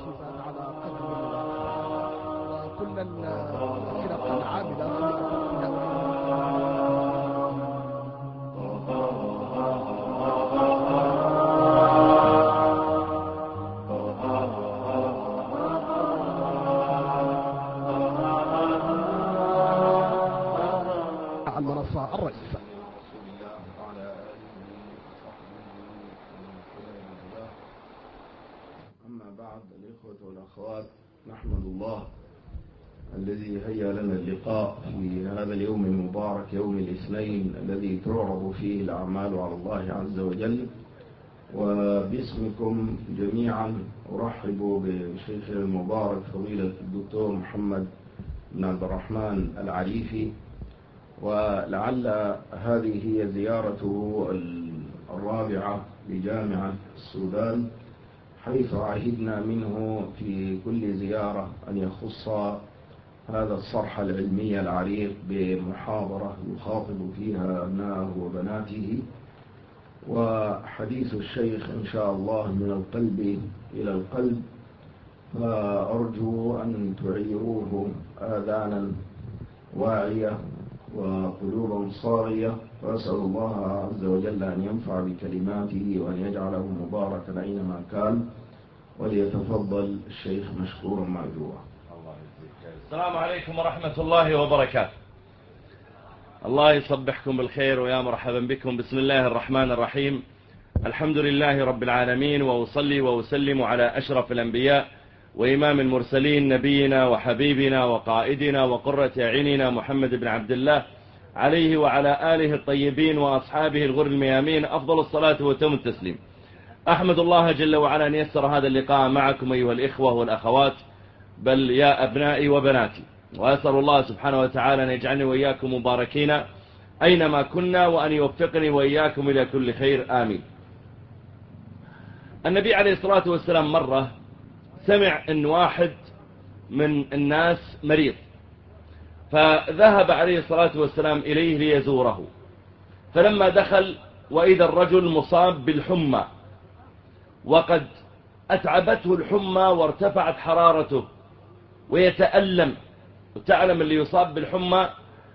تزاد على قدر وكل الفرق العاملة في المنصة الرئيسة. أما بعد، الإخوة والأخوات، نحمد الله الذي هيا لنا اللقاء في هذا اليوم المبارك، يوم الاثنين الذي تعرض فيه الأعمال على الله عز وجل. وباسمكم جميعا أرحب بشيخ المبارك فضيلة الدكتور محمد بن عبد الرحمن العريفي، ولعل هذه هي زيارته الرابعة لجامعة السودان، حيث عهدنا منه في كل زيارة أن يخص هذا الصرح العلمي العريق بمحاضرة يخاطب فيها أبنائه وبناته. وحديث الشيخ إن شاء الله من القلب إلى القلب، فأرجو أن تعيروه آذانا واعية وقلوبا صاغية، وأسأل الله عز وجل أن ينفع بكلماته وأن يجعله مباركا أينما كان، وليتفضل الشيخ مشكورا مأجورا. السلام عليكم ورحمة الله وبركاته. الله يصبحكم بالخير ويا مرحبا بكم. بسم الله الرحمن الرحيم. الحمد لله رب العالمين، وأصلي وأسلم على أشرف الأنبياء وإمام المرسلين، نبينا وحبيبنا وقائدنا وقرة أعيننا محمد بن عبد الله، عليه وعلى آله الطيبين وأصحابه الغر الميامين أفضل الصلاة وتم التسليم. أحمد الله جل وعلا أن يسر هذا اللقاء معكم أيها الإخوة والأخوات، بل يا أبنائي وبناتي، وأسأل الله سبحانه وتعالى أن يجعلني وإياكم مباركين أينما كنا، وأن يوفقني وإياكم إلى كل خير، آمين. النبي عليه الصلاة والسلام مرة سمع أن واحد من الناس مريض، فذهب عليه الصلاة والسلام إليه ليزوره. فلما دخل وإذا الرجل مصاب بالحمى، وقد أتعبته الحمى وارتفعت حرارته ويتألم. وتعلم اللي يصاب بالحمى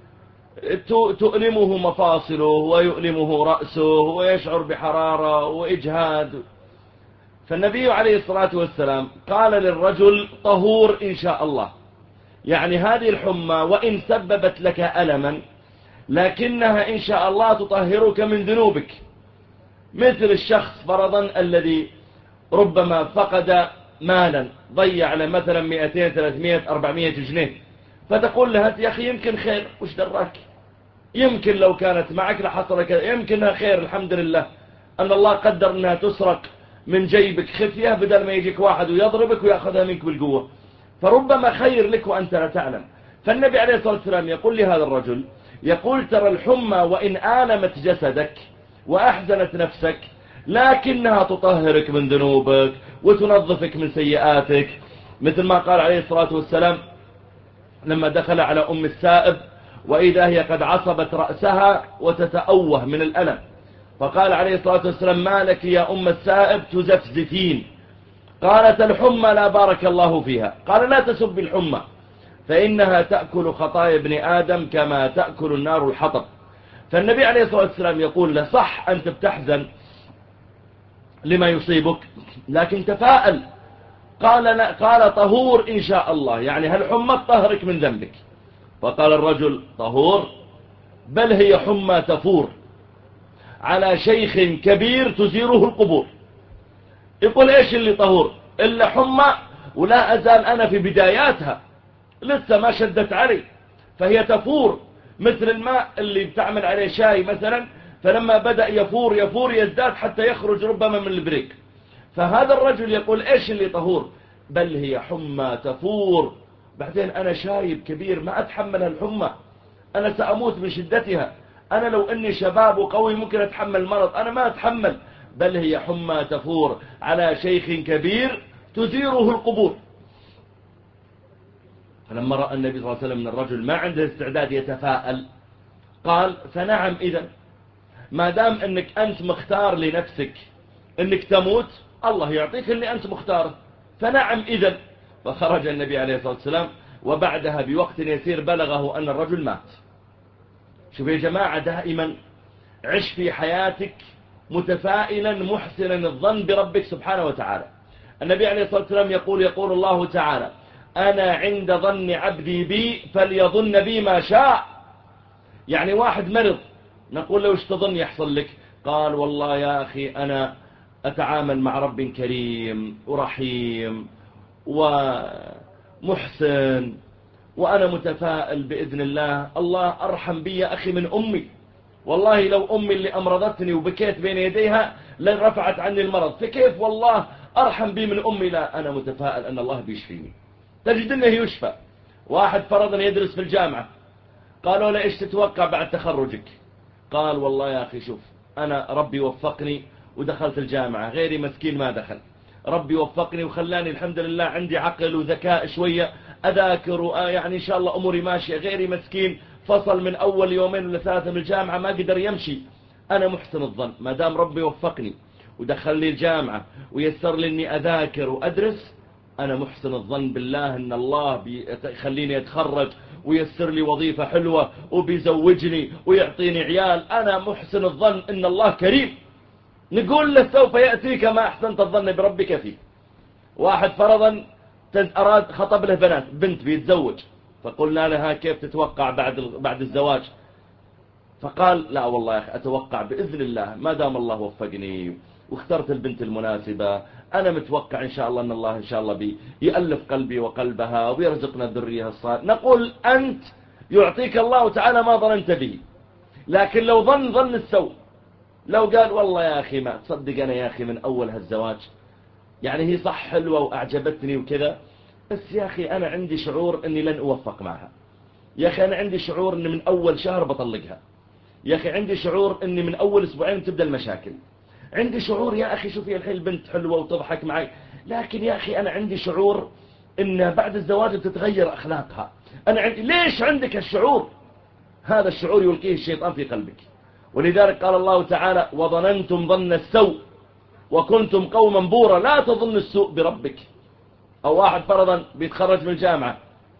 تؤلمه مفاصله ويؤلمه رأسه ويشعر بحرارة وإجهاد. فالنبي عليه الصلاة والسلام قال للرجل: طهور إن شاء الله، يعني هذه الحمى وإن سببت لك ألما لكنها إن شاء الله تطهرك من ذنوبك. مثل الشخص فرضا الذي ربما فقد مالا، ضيع له مثلا 200 300 400 جنيه، فتقول له: يا أخي يمكن خير، وش دراك؟ يمكن لو كانت معك لحصل كذا، يمكنها خير، الحمد لله أن الله قدر أنها تسرق من جيبك خفية بدل ما يجيك واحد ويضربك ويأخذها منك بالقوة، فربما خير لك وأنت لا تعلم. فالنبي عليه الصلاة والسلام يقول لهذا الرجل، يقول: ترى الحمى وإن آلمت جسدك وأحزنت نفسك لكنها تطهرك من ذنوبك وتنظفك من سيئاتك. مثل ما قال عليه الصلاة والسلام لما دخل على أم السائب وإذا هي قد عصبت رأسها وتتأوه من الألم، فقال عليه الصلاة والسلام: ما لك يا أم السائب تزفزفين؟ قالت: الحمى لا بارك الله فيها. قال: لا تسب الحمى، فإنها تأكل خطايا ابن آدم كما تأكل النار الحطب. فالنبي عليه الصلاة والسلام يقول له: صح أنت بتحزن لما يصيبك، لكن تفاءل. قال: طهور إن شاء الله، يعني هالحمى تطهرك من ذنبك. فقال الرجل: طهور؟ بل هي حمى تفور على شيخ كبير تزيره القبور. يقول: ايش اللي طهور؟ إلا حمى ولا أزال أنا في بداياتها، لسه ما شدت علي، فهي تفور مثل الماء اللي بتعمل عليه شاي مثلا، فلما بدأ يفور يفور يزداد حتى يخرج ربما من البريك. فهذا الرجل يقول: ايش اللي طهور؟ بل هي حمى تفور. بعدين أنا شايب كبير ما أتحمل الحمى، أنا سأموت من شدتها، أنا لو أني شباب وقوي ممكن أتحمل المرض، أنا ما أتحمل. بل هي حمى تفور على شيخ كبير تزيره القبور. فلما رأى النبي صلى الله عليه وسلم من الرجل ما عنده استعداد يتفاءل، قال: فنعم، إذن ما دام أنك أنت مختار لنفسك أنك تموت، الله يعطيك اللي أنت مختاره، فنعم إذن. فخرج النبي عليه الصلاة والسلام، وبعدها بوقت يسير بلغه أن الرجل مات. شوف يا جماعة، دائما عش في حياتك متفائلا محسنا الظن بربك سبحانه وتعالى. النبي عليه الصلاة والسلام يقول الله تعالى: أنا عند ظن عبدي بي فليظن بي ما شاء. يعني واحد مرض، نقول له ايش تظن يحصل لك؟ قال: والله يا أخي أنا أتعامل مع رب كريم ورحيم ومحسن، وأنا متفائل بإذن الله، الله أرحم بي يا أخي من أمي. والله لو أمي اللي أمرضتني وبكيت بين يديها لرفعت عني المرض، فكيف والله أرحم بي من أمي؟ لا، أنا متفائل أن الله بيشفيني. تجد أنه يشفى. واحد فرضا يدرس في الجامعة، قالوا له إيش تتوقع بعد تخرجك؟ قال: والله يا أخي شوف، أنا ربي وفقني ودخلت الجامعة، غيري مسكين ما دخل. ربي وفقني وخلاني الحمد لله عندي عقل وذكاء شوية، أذاكر يعني إن شاء الله أموري ماشية. غيري مسكين فصل من أول يومين ولا ثلاثة من الجامعة ما قدر يمشي. أنا محسن الظن ما دام ربي وفقني ودخل لي الجامعة ويسر لي أني أذاكر وأدرس، أنا محسن الظن بالله أن الله بيخليني أتخرج ويسر لي وظيفة حلوة وبيزوجني ويعطيني عيال. أنا محسن الظن أن الله كريم. نقول له: سوف يأتيك ما أحسنت الظن بربك فيه. واحد فرضا أراد خطب له بنت بيتزوج، فقلنا لها: كيف تتوقع بعد الزواج؟ فقال: لا والله يا أخي أتوقع بإذن الله ما دام الله وفقني واخترت البنت المناسبة، أنا متوقع إن شاء الله أن الله إن شاء الله يألف قلبي وقلبها ويرزقنا الذرية الصالحة. نقول: أنت يعطيك الله تعالى ما ظننت به. لكن لو ظن السوء، لو قال: والله يا أخي ما تصدق أنا يا أخي من أول هالزواج يعني هي صح حلوة وأعجبتني وكذا، بس يا أخي أنا عندي شعور أني لن أوفق معها. يا أخي أنا عندي شعور أني من أول شهر بطلقها. يا أخي عندي شعور أني من أول أسبوعين تبدأ المشاكل. عندي شعور يا أخي شوفي الحين البنت حلوة وتضحك معي، لكن يا أخي أنا عندي شعور أن بعد الزواج تتغير أخلاقها. أنا ليش عندك الشعور؟ هذا الشعور يلقيه الشيطان في قلبك. ولذلك قال الله تعالى: وظننتم ظن السوء وكنتم قوما بورا. لا تظن السوء بربك. أو واحد فرضا بيتخرج من الجامعة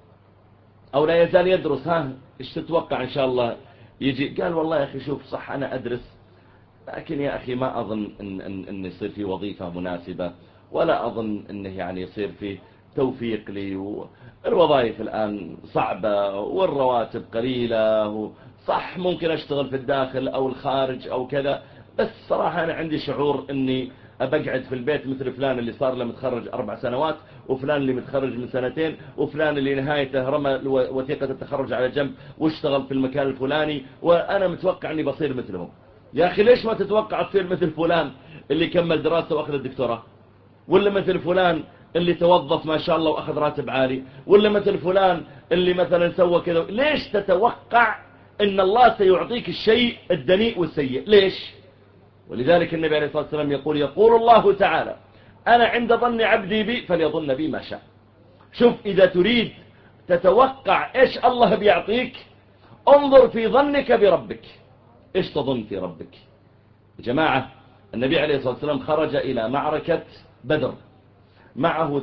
أو لا يزال يدرس، إيش تتوقع إن شاء الله يجي؟ قال: والله يا أخي شوف صح أنا أدرس، لكن يا أخي ما أظن أن يصير في وظيفة مناسبة، ولا أظن أنه يعني يصير في توفيق لي، والوظائف الآن صعبة والرواتب قليلة، صح ممكن أشتغل في الداخل أو الخارج أو كذا، بس صراحة أنا عندي شعور أني أبقعد في البيت مثل فلان اللي صار له متخرج 4 سنوات، وفلان اللي متخرج من 2 وفلان اللي نهايته رمى وثيقة التخرج على جنب واشتغل في المكان الفلاني، وأنا متوقع أني بصير مثلهم. يا أخي ليش ما تتوقع تصير مثل فلان اللي كمل دراسة وأخذ الدكتوراه؟ ولا مثل فلان اللي توظف ما شاء الله وأخذ راتب عالي؟ ولا مثل فلان اللي مثلا سوى كذا؟ ليش تتوقع أن الله سيعطيك الشيء الدنيء والسيء؟ ليش؟ ولذلك النبي عليه الصلاة والسلام يقول الله تعالى: أنا عند ظن عبدي بي فليظن بي ما شاء. شوف، إذا تريد تتوقع إيش الله بيعطيك، انظر في ظنك بربك. إيش تظن في ربك؟ يا جماعة، النبي عليه الصلاة والسلام خرج إلى معركة بدر معه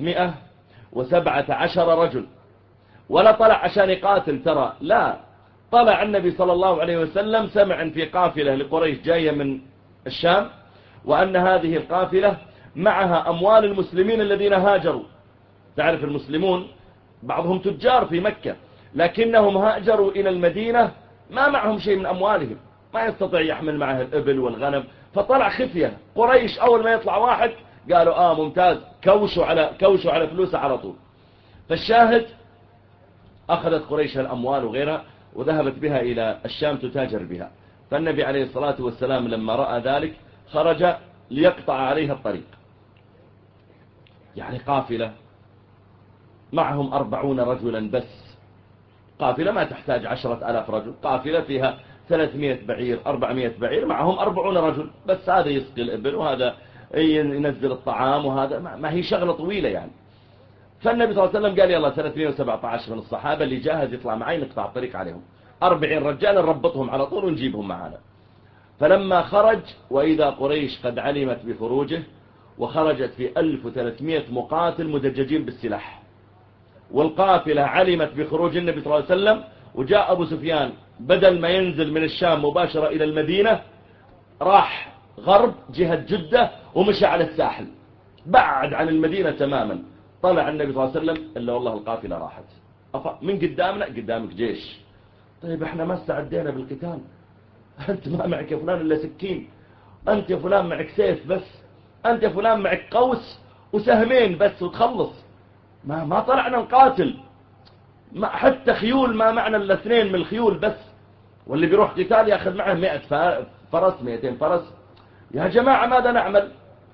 317 رجل، ولا طلع عشان يقاتل ترى، لا، طلع النبي صلى الله عليه وسلم سمع في قافلة لقريش جاية من الشام، وأن هذه القافلة معها أموال المسلمين الذين هاجروا. تعرف المسلمون بعضهم تجار في مكة، لكنهم هاجروا إلى المدينة ما معهم شيء من أموالهم، ما يستطيع يحمل معه الإبل والغنم، فطلع خفية. قريش أول ما يطلع واحد قالوا: ممتاز، كوشوا على فلوسه على طول. فالشاهد أخذت قريش الأموال وغيرها وذهبت بها إلى الشام تتاجر بها. فالنبي عليه الصلاة والسلام لما رأى ذلك خرج ليقطع عليها الطريق. يعني قافلة معهم 40 رجلا بس، قافلة ما تحتاج 10,000 رجل، قافلة فيها 300 بعير 400 بعير، معهم 40 رجل بس، هذا يسقي الإبل وهذا ينزل الطعام، وهذا ما هي شغلة طويلة يعني. فالنبي صلى الله عليه وسلم قال: يلا 317 من الصحابة اللي جاهز يطلع معي نقطع الطريق عليهم، 40 رجال نربطهم على طول ونجيبهم معنا. فلما خرج وإذا قريش قد علمت بخروجه وخرجت في 1300 مقاتل مدججين بالسلاح، والقافلة علمت بخروج النبي صلى الله عليه وسلم، وجاء أبو سفيان بدل ما ينزل من الشام مباشرة إلى المدينة راح غرب جهة جدة ومشى على الساحل بعد عن المدينة تماما. طلع النبي صلى الله عليه وسلم إلا والله القافلة راحت. من قدامنا؟ قدامك جيش. طيب احنا ما استعدينا بالقتال، أنت ما معك يا فلان إلا سكين، أنت يا فلان معك سيف بس، أنت يا فلان معك قوس وسهمين بس وتخلص، ما طلعنا نقاتل، ما حتى خيول ما معنا إلا 2 من الخيول بس، واللي بيروح قتال يأخذ معه 100 فرس 200 فرس. يا جماعة ماذا نعمل؟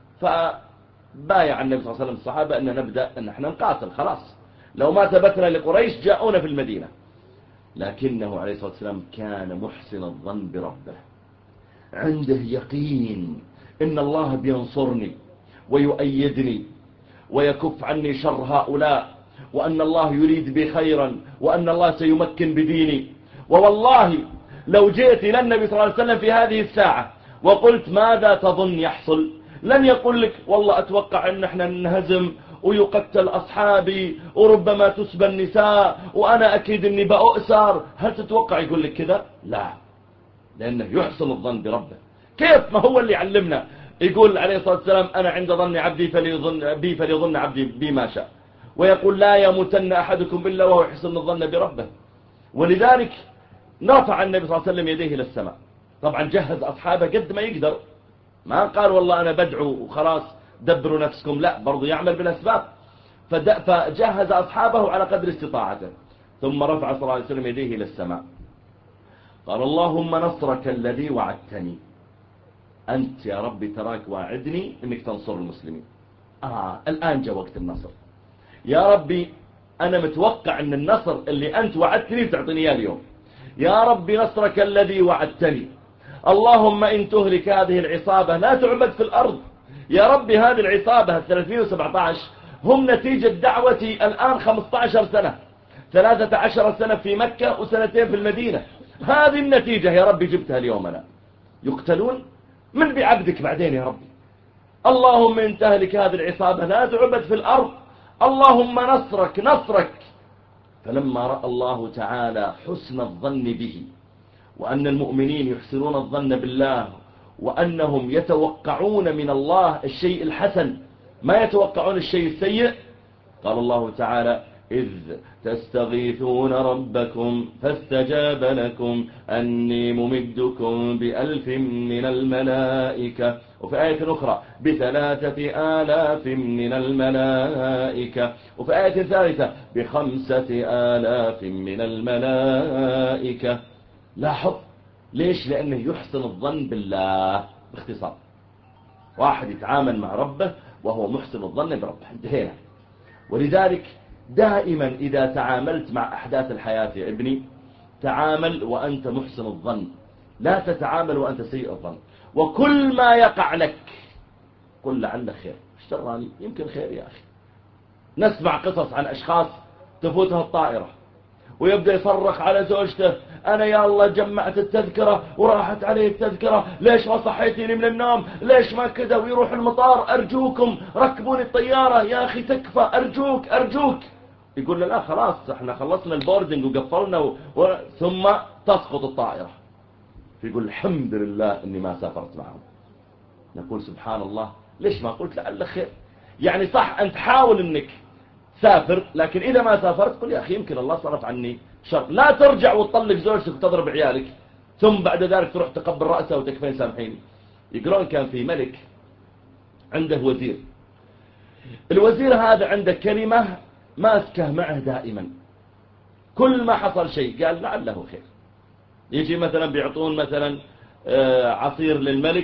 فبايع النبي صلى الله عليه وسلم الصحابة أن نبدأ أن احنا نقاتل، خلاص لو ما ثبتنا لقريش جاءونا في المدينة. لكنه عليه الصلاة والسلام كان محسن الظن بربه، عنده يقين إن الله بينصرني ويؤيدني ويكف عني شر هؤلاء، وأن الله يريد بي خيرا، وأن الله سيمكن بديني. ووالله لو جئت إلى النبي صلى الله عليه وسلم في هذه الساعة وقلت ماذا تظن يحصل، لن يقول لك والله أتوقع أن احنا ننهزم ويقتل أصحابي وربما تسبى النساء وأنا أكيد أني بأؤسر. هل تتوقع يقول لك كذا؟ لا، لأنه يحسن الظن بربه. كيف؟ ما هو اللي علمنا، يقول عليه الصلاة والسلام أنا عند ظن عبدي فليظن عبدي بي ما شاء، ويقول لا يموتن أحدكم إلا وهو يحسن الظن بربه. ولذلك رفع النبي صلى الله عليه وسلم يديه إلى السماء، طبعا جهز أصحابه قد ما يقدر، ما قال والله أنا بدعو وخلاص دبروا نفسكم، لا، برضو يعمل بالأسباب. فجهز أصحابه على قدر استطاعته، ثم رفع صلى الله عليه وسلم يديه إلى السماء قال اللهم نصرك الذي وعدتني، أنت يا ربي تراك واعدني أنك تنصر المسلمين، الآن جاء وقت النصر يا ربي، أنا متوقع أن النصر اللي أنت وعدتني تعطيني إياه اليوم، يا ربي نصرك الذي وعدتني، اللهم إن تهلك هذه العصابة لا تعبد في الأرض. يا ربي هذه العصابة 317 هم نتيجة دعوتي الآن 15 سنة، 13 سنة في مكة وسنتين في المدينة، هذه النتيجة يا ربي جبتها اليوم. أنا يقتلون من بعبدك بعدين يا ربي، اللهم إن تهلك هذه العصابة لا تعبد في الأرض، اللهم نصرك. فلما رأى الله تعالى حسن الظن به، وأن المؤمنين يحسنون الظن بالله، وأنهم يتوقعون من الله الشيء الحسن ما يتوقعون الشيء السيء، قال الله تعالى إذ تستغيثون ربكم فاستجاب لكم أني ممدكم ب1000 من الملائكة، وفي آية أخرى ب3000 من الملائكة، وفي آية ثالثة ب5000 من الملائكة. لاحظ ليش؟ لأنه يحسن الظن بالله. باختصار واحد يتعامل مع ربه وهو محسن الظن بربه، انتهينا. ولذلك دائما إذا تعاملت مع أحداث الحياة يا ابني تعامل وأنت محسن الظن، لا تتعامل وأنت سيء الظن. وكل ما يقع لك قل لعل خير، اشتراني يمكن خير يا أخي. نسمع قصص عن أشخاص تفوتها الطائرة ويبدأ يصرخ على زوجته أنا يا الله جمعت التذكرة وراحت عليه التذكرة، ليش ما صحيتيني من النوم، ليش ما كذا، ويروح المطار أرجوكم ركبوني الطيارة يا أخي تكفى أرجوك. يقول له لا خلاص احنا خلصنا البوردنج وقفلنا ثم تسقط الطائرة، فيقول الحمد لله اني ما سافرت معهم. نقول سبحان الله، ليش ما قلت لعل خير؟ يعني صح انت حاول انك سافر، لكن اذا ما سافرت قل يا اخي يمكن الله صرف عني شر. لا ترجع وتطلق زوجتك وتضرب عيالك ثم بعد ذلك تروح تقبل رأسه وتكفين سامحيني. يقولون كان في ملك عنده وزير، الوزير هذا عنده كلمة ماسكه معه دائما، كل ما حصل شيء قال لعله خير. يجي مثلا بيعطون مثلا عصير للملك،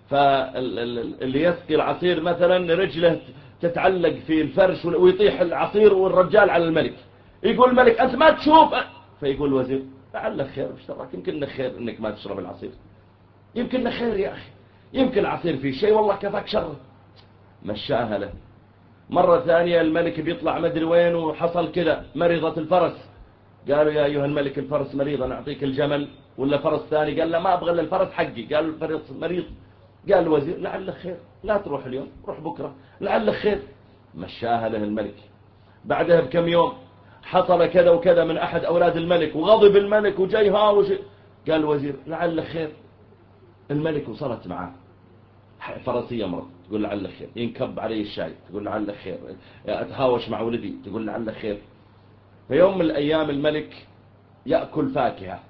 فاللي يسقي العصير مثلا رجله تتعلق في الفرش ويطيح العصير والرجال على الملك، يقول الملك أنت ما تشوف، فيقول الوزير لعله خير، ايش دراك، يمكن خير انك ما تشرب العصير، يمكن خير يا أخي، يمكن العصير فيه شيء والله كفاك شر. مشاها له. مرة ثانية الملك بيطلع مدري وين وحصل كذا، مريضة الفرس، قالوا يا أيها الملك الفرس مريضة نعطيك الجمل ولا فرس ثاني، قال لا ما أبغى إلا الفرس حقي، قال الفرس مريض قال الوزير لعل خير، لا تروح اليوم، روح بكرة لعل خير. مشاها له الملك. بعدها بكم يوم حصل كذا وكذا من أحد أولاد الملك، وغضب الملك وجاي هاوش. قال الوزير لعل خير. الملك وصلت معاه فرسية مرض، تقول لعل خير. ينكب عليه الشاي، تقول لعل خير. أتهاوش مع ولدي، تقول لعل خير. في يوم من الأيام الملك يأكل فاكهة،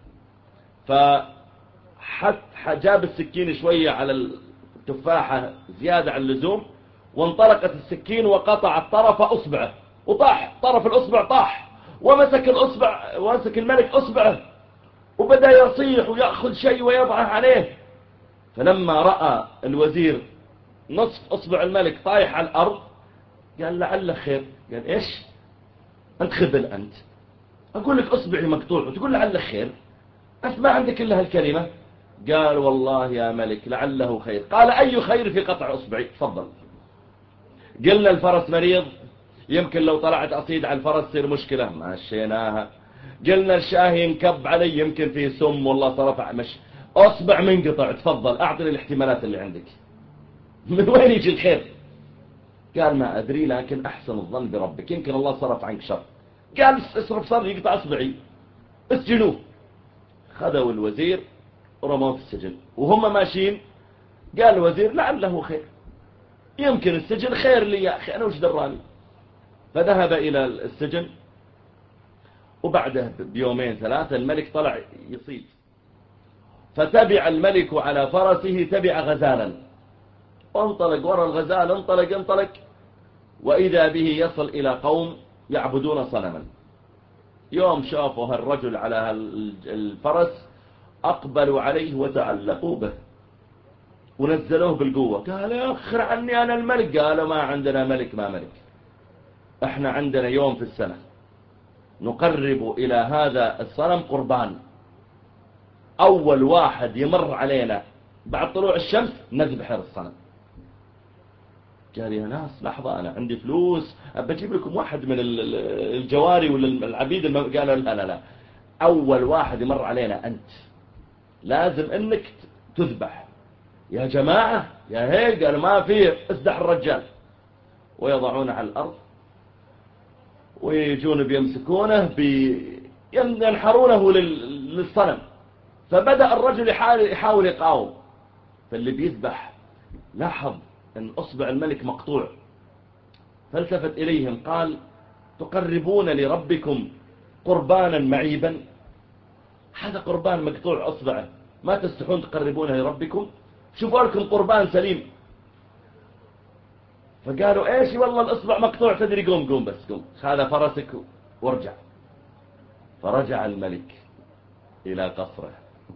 فجاب السكين شوية على التفاحة زيادة عن اللزوم، وانطلقت السكين وقطعت طرف أصبعه، وطاح طرف الأصبع، طاح. ومسك الأصبع، ومسك الملك أصبعه، وبدأ يصيح ويأخذ شيء ويضعه عليه. فلما رأى الوزير نصف أصبع الملك طايح على الأرض قال لعل خير. قال إيش أنت خبل أنت، أقول لك أصبعي مقطوع وتقول لعل خير، أنت ما عندك إلا هالكلمة. قال والله يا ملك لعله خير. قال أي خير في قطع أصبعي؟ تفضل. قلنا الفرس مريض، يمكن لو طلعت أصيد على الفرس تصير مشكلة، مشيناها. قلنا الشاه ينكب علي، يمكن فيه سم والله صرف مش أصبع منقطع، تفضل أعطني الاحتمالات اللي عندك، من وين يجي الخير؟ قال ما أدري، لكن أحسن الظن بربك، يمكن الله صرف عنك شر. قال اصرف صار يقطع أصبعي، اسجنوه. خذوا الوزير ورموه في السجن. وهم ماشيين قال الوزير لعله خير، يمكن السجن خير لي يا أخي، أنا وش دراني. فذهب إلى السجن، وبعده بيومين ثلاثة الملك طلع يصيد، فتبع الملك على فرسه، تبع غزالا، انطلق وراء الغزال، انطلق، وإذا به يصل إلى قوم يعبدون صنما. يوم شافوا هالرجل على الفرس أقبلوا عليه وتعلقوا به ونزلوه بالقوة. قال يا أخر عني أنا الملك. قالوا ما عندنا ملك، ما ملك، احنا عندنا يوم في السنة نقرب إلى هذا الصنم قربان، أول واحد يمر علينا بعد طلوع الشمس نذبح الصنم. قال يا ناس لحظة، أنا عندي فلوس، أبى أجيب لكم واحد من الجواري ولا العبيد. قالوا لا، أول واحد يمر علينا أنت، لازم أنك تذبح. يا جماعة يا هيك، قالوا ما في، اسدح الرجال. ويضعونه على الأرض ويجون بيمسكونه ينحرونه للصنم. فبدأ الرجل يحاول يقاوم، فاللي بيذبح لاحظ أن أصبع الملك مقطوع، فالتفت إليهم قال تقربون لربكم قربانا معيبا؟ هذا قربان مقطوع أصبعه، ما تستحون تقربونه لربكم؟ شوفوا لكم قربان سليم. فقالوا ايش والله الأصبع مقطوع، تدري قوم بس قوم، هذا فرسك وارجع. فرجع الملك إلى قصره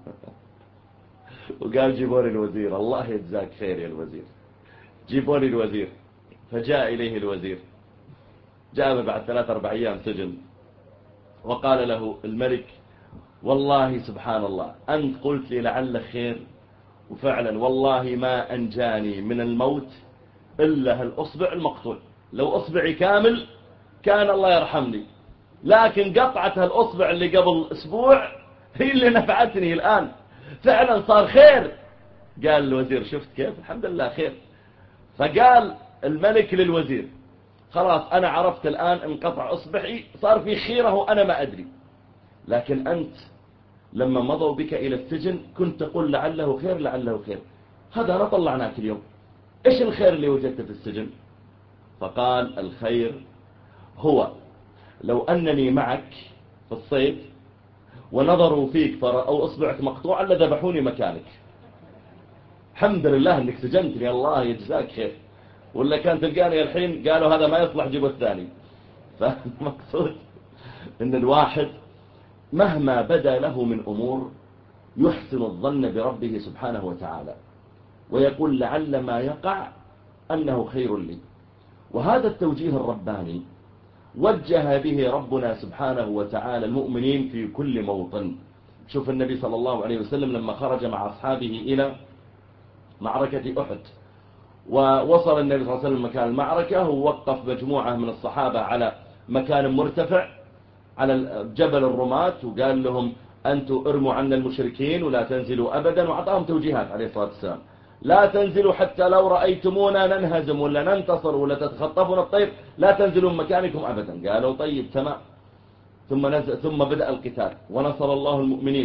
وقال جيبوا لي الوزير، الله يجزاك خير يا الوزير، جيبوا لي الوزير. فجاء إليه الوزير، جاء بعد 3-4 أيام سجن، وقال له الملك والله سبحان الله أنت قلت لي لعل خير، وفعلا والله ما أنجاني من الموت إلا هالأصبع المقطوع، لو أصبعي كامل كان الله يرحمني، لكن قطعة هالأصبع اللي قبل أسبوع هي اللي نفعتني الآن، فعلا صار خير. قال الوزير شفت كيف، الحمد لله خير. فقال الملك للوزير خلاص أنا عرفت الآن انقطع أصبعي، صار في خيره وأنا ما أدري، لكن أنت لما مضوا بك إلى السجن كنت تقول لعله خير لعله خير، هذا أنا طلعناك اليوم، إيش الخير اللي وجدته في السجن؟ فقال الخير هو لو أنني معك في الصيد ونظروا فيك فرأوا أصبعك مقطوعا لذبحوني مكانك، الحمد لله أنك سجنتني، الله يجزاك خير، ولا كان تلقاني الحين قالوا هذا ما يصلح جيبه الثاني. فالمقصود أن الواحد مهما بدا له من أمور يحسن الظن بربه سبحانه وتعالى، ويقول لعل ما يقع أنه خير لي. وهذا التوجيه الرباني وجه به ربنا سبحانه وتعالى المؤمنين في كل موطن. شوف النبي صلى الله عليه وسلم لما خرج مع أصحابه إلى معركة أحد، ووصل النبي صلى الله عليه وسلم مكان المعركة، ووقف مجموعة من الصحابة على مكان مرتفع على جبل الرماة، وقال لهم أنتم ارموا عنا المشركين ولا تنزلوا أبدا، وعطاهم توجيهات عليه الصلاة والسلام. لا تنزلوا حتى لو رأيتمونا ننهزم ولا ننتصر ولا تتخطفنا الطير لا تنزلوا من مكانكم أبدا. قالوا طيب تمام. ثم بدأ القتال ونصر الله المؤمنين.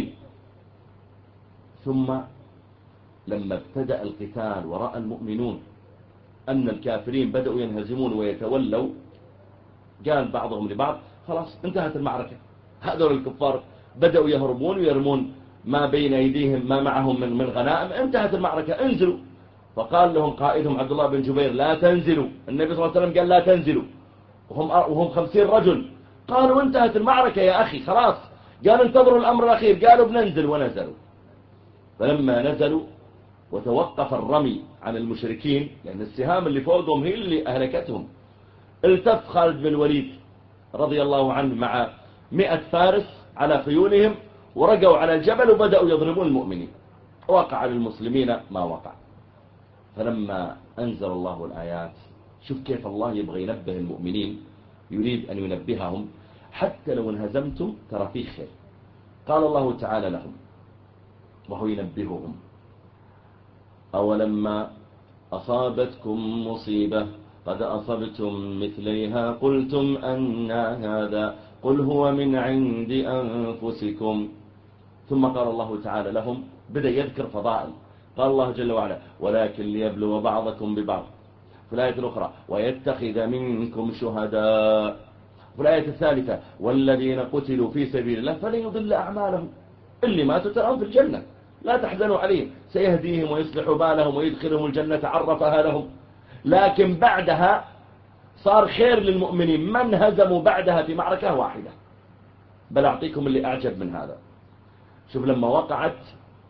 ثم لما ابتدأ القتال ورأى المؤمنون أن الكافرين بدأوا ينهزمون ويتولوا، قال بعضهم لبعض خلاص انتهت المعركة، هذول الكفار بدأوا يهربون ويرمون ما بين أيديهم ما معهم من غنائم، انتهت المعركة انزلوا. فقال لهم قائدهم عبد الله بن جبير لا تنزلوا. النبي صلى الله عليه وسلم قال لا تنزلوا وهم 50 رجل. قالوا انتهت المعركة يا أخي خلاص. قال انتظروا الأمر الأخير. قالوا بننزل ونزلوا. فلما نزلوا وتوقف الرمي عن المشركين لأن السهام اللي فوقهم هي اللي أهلكتهم، التف خالد بن الوليد رضي الله عنه مع 100 فارس على خيولهم ورقوا على الجبل وبدأوا يضربون المؤمنين. وقع للمسلمين ما وقع. فلما أنزل الله الآيات، شوف كيف الله يبغى ينبه المؤمنين، يريد أن ينبههم حتى لو انهزمتم ترى فيه خير. قال الله تعالى لهم وهو ينبههم أولما أصابتكم مصيبة قد أصبتم مثليها قلتم أن هذا قل هو من عند أنفسكم. ثم قال الله تعالى لهم، بدأ يذكر فضائل. قال الله جل وعلا ولكن ليبلو بعضكم ببعض. في الآية الأخرى ويتخذ منكم شهداء. في الآية الثالثة والذين قتلوا في سبيل الله فلن يضل أعمالهم. اللي ماتوا تراهم في الجنة لا تحزنوا عليهم سيهديهم ويصلح بالهم ويدخلهم الجنة عرفها لهم. لكن بعدها صار خير للمؤمنين من هزموا بعدها في معركة واحدة. بل أعطيكم اللي أعجب من هذا. شوف لما وقعت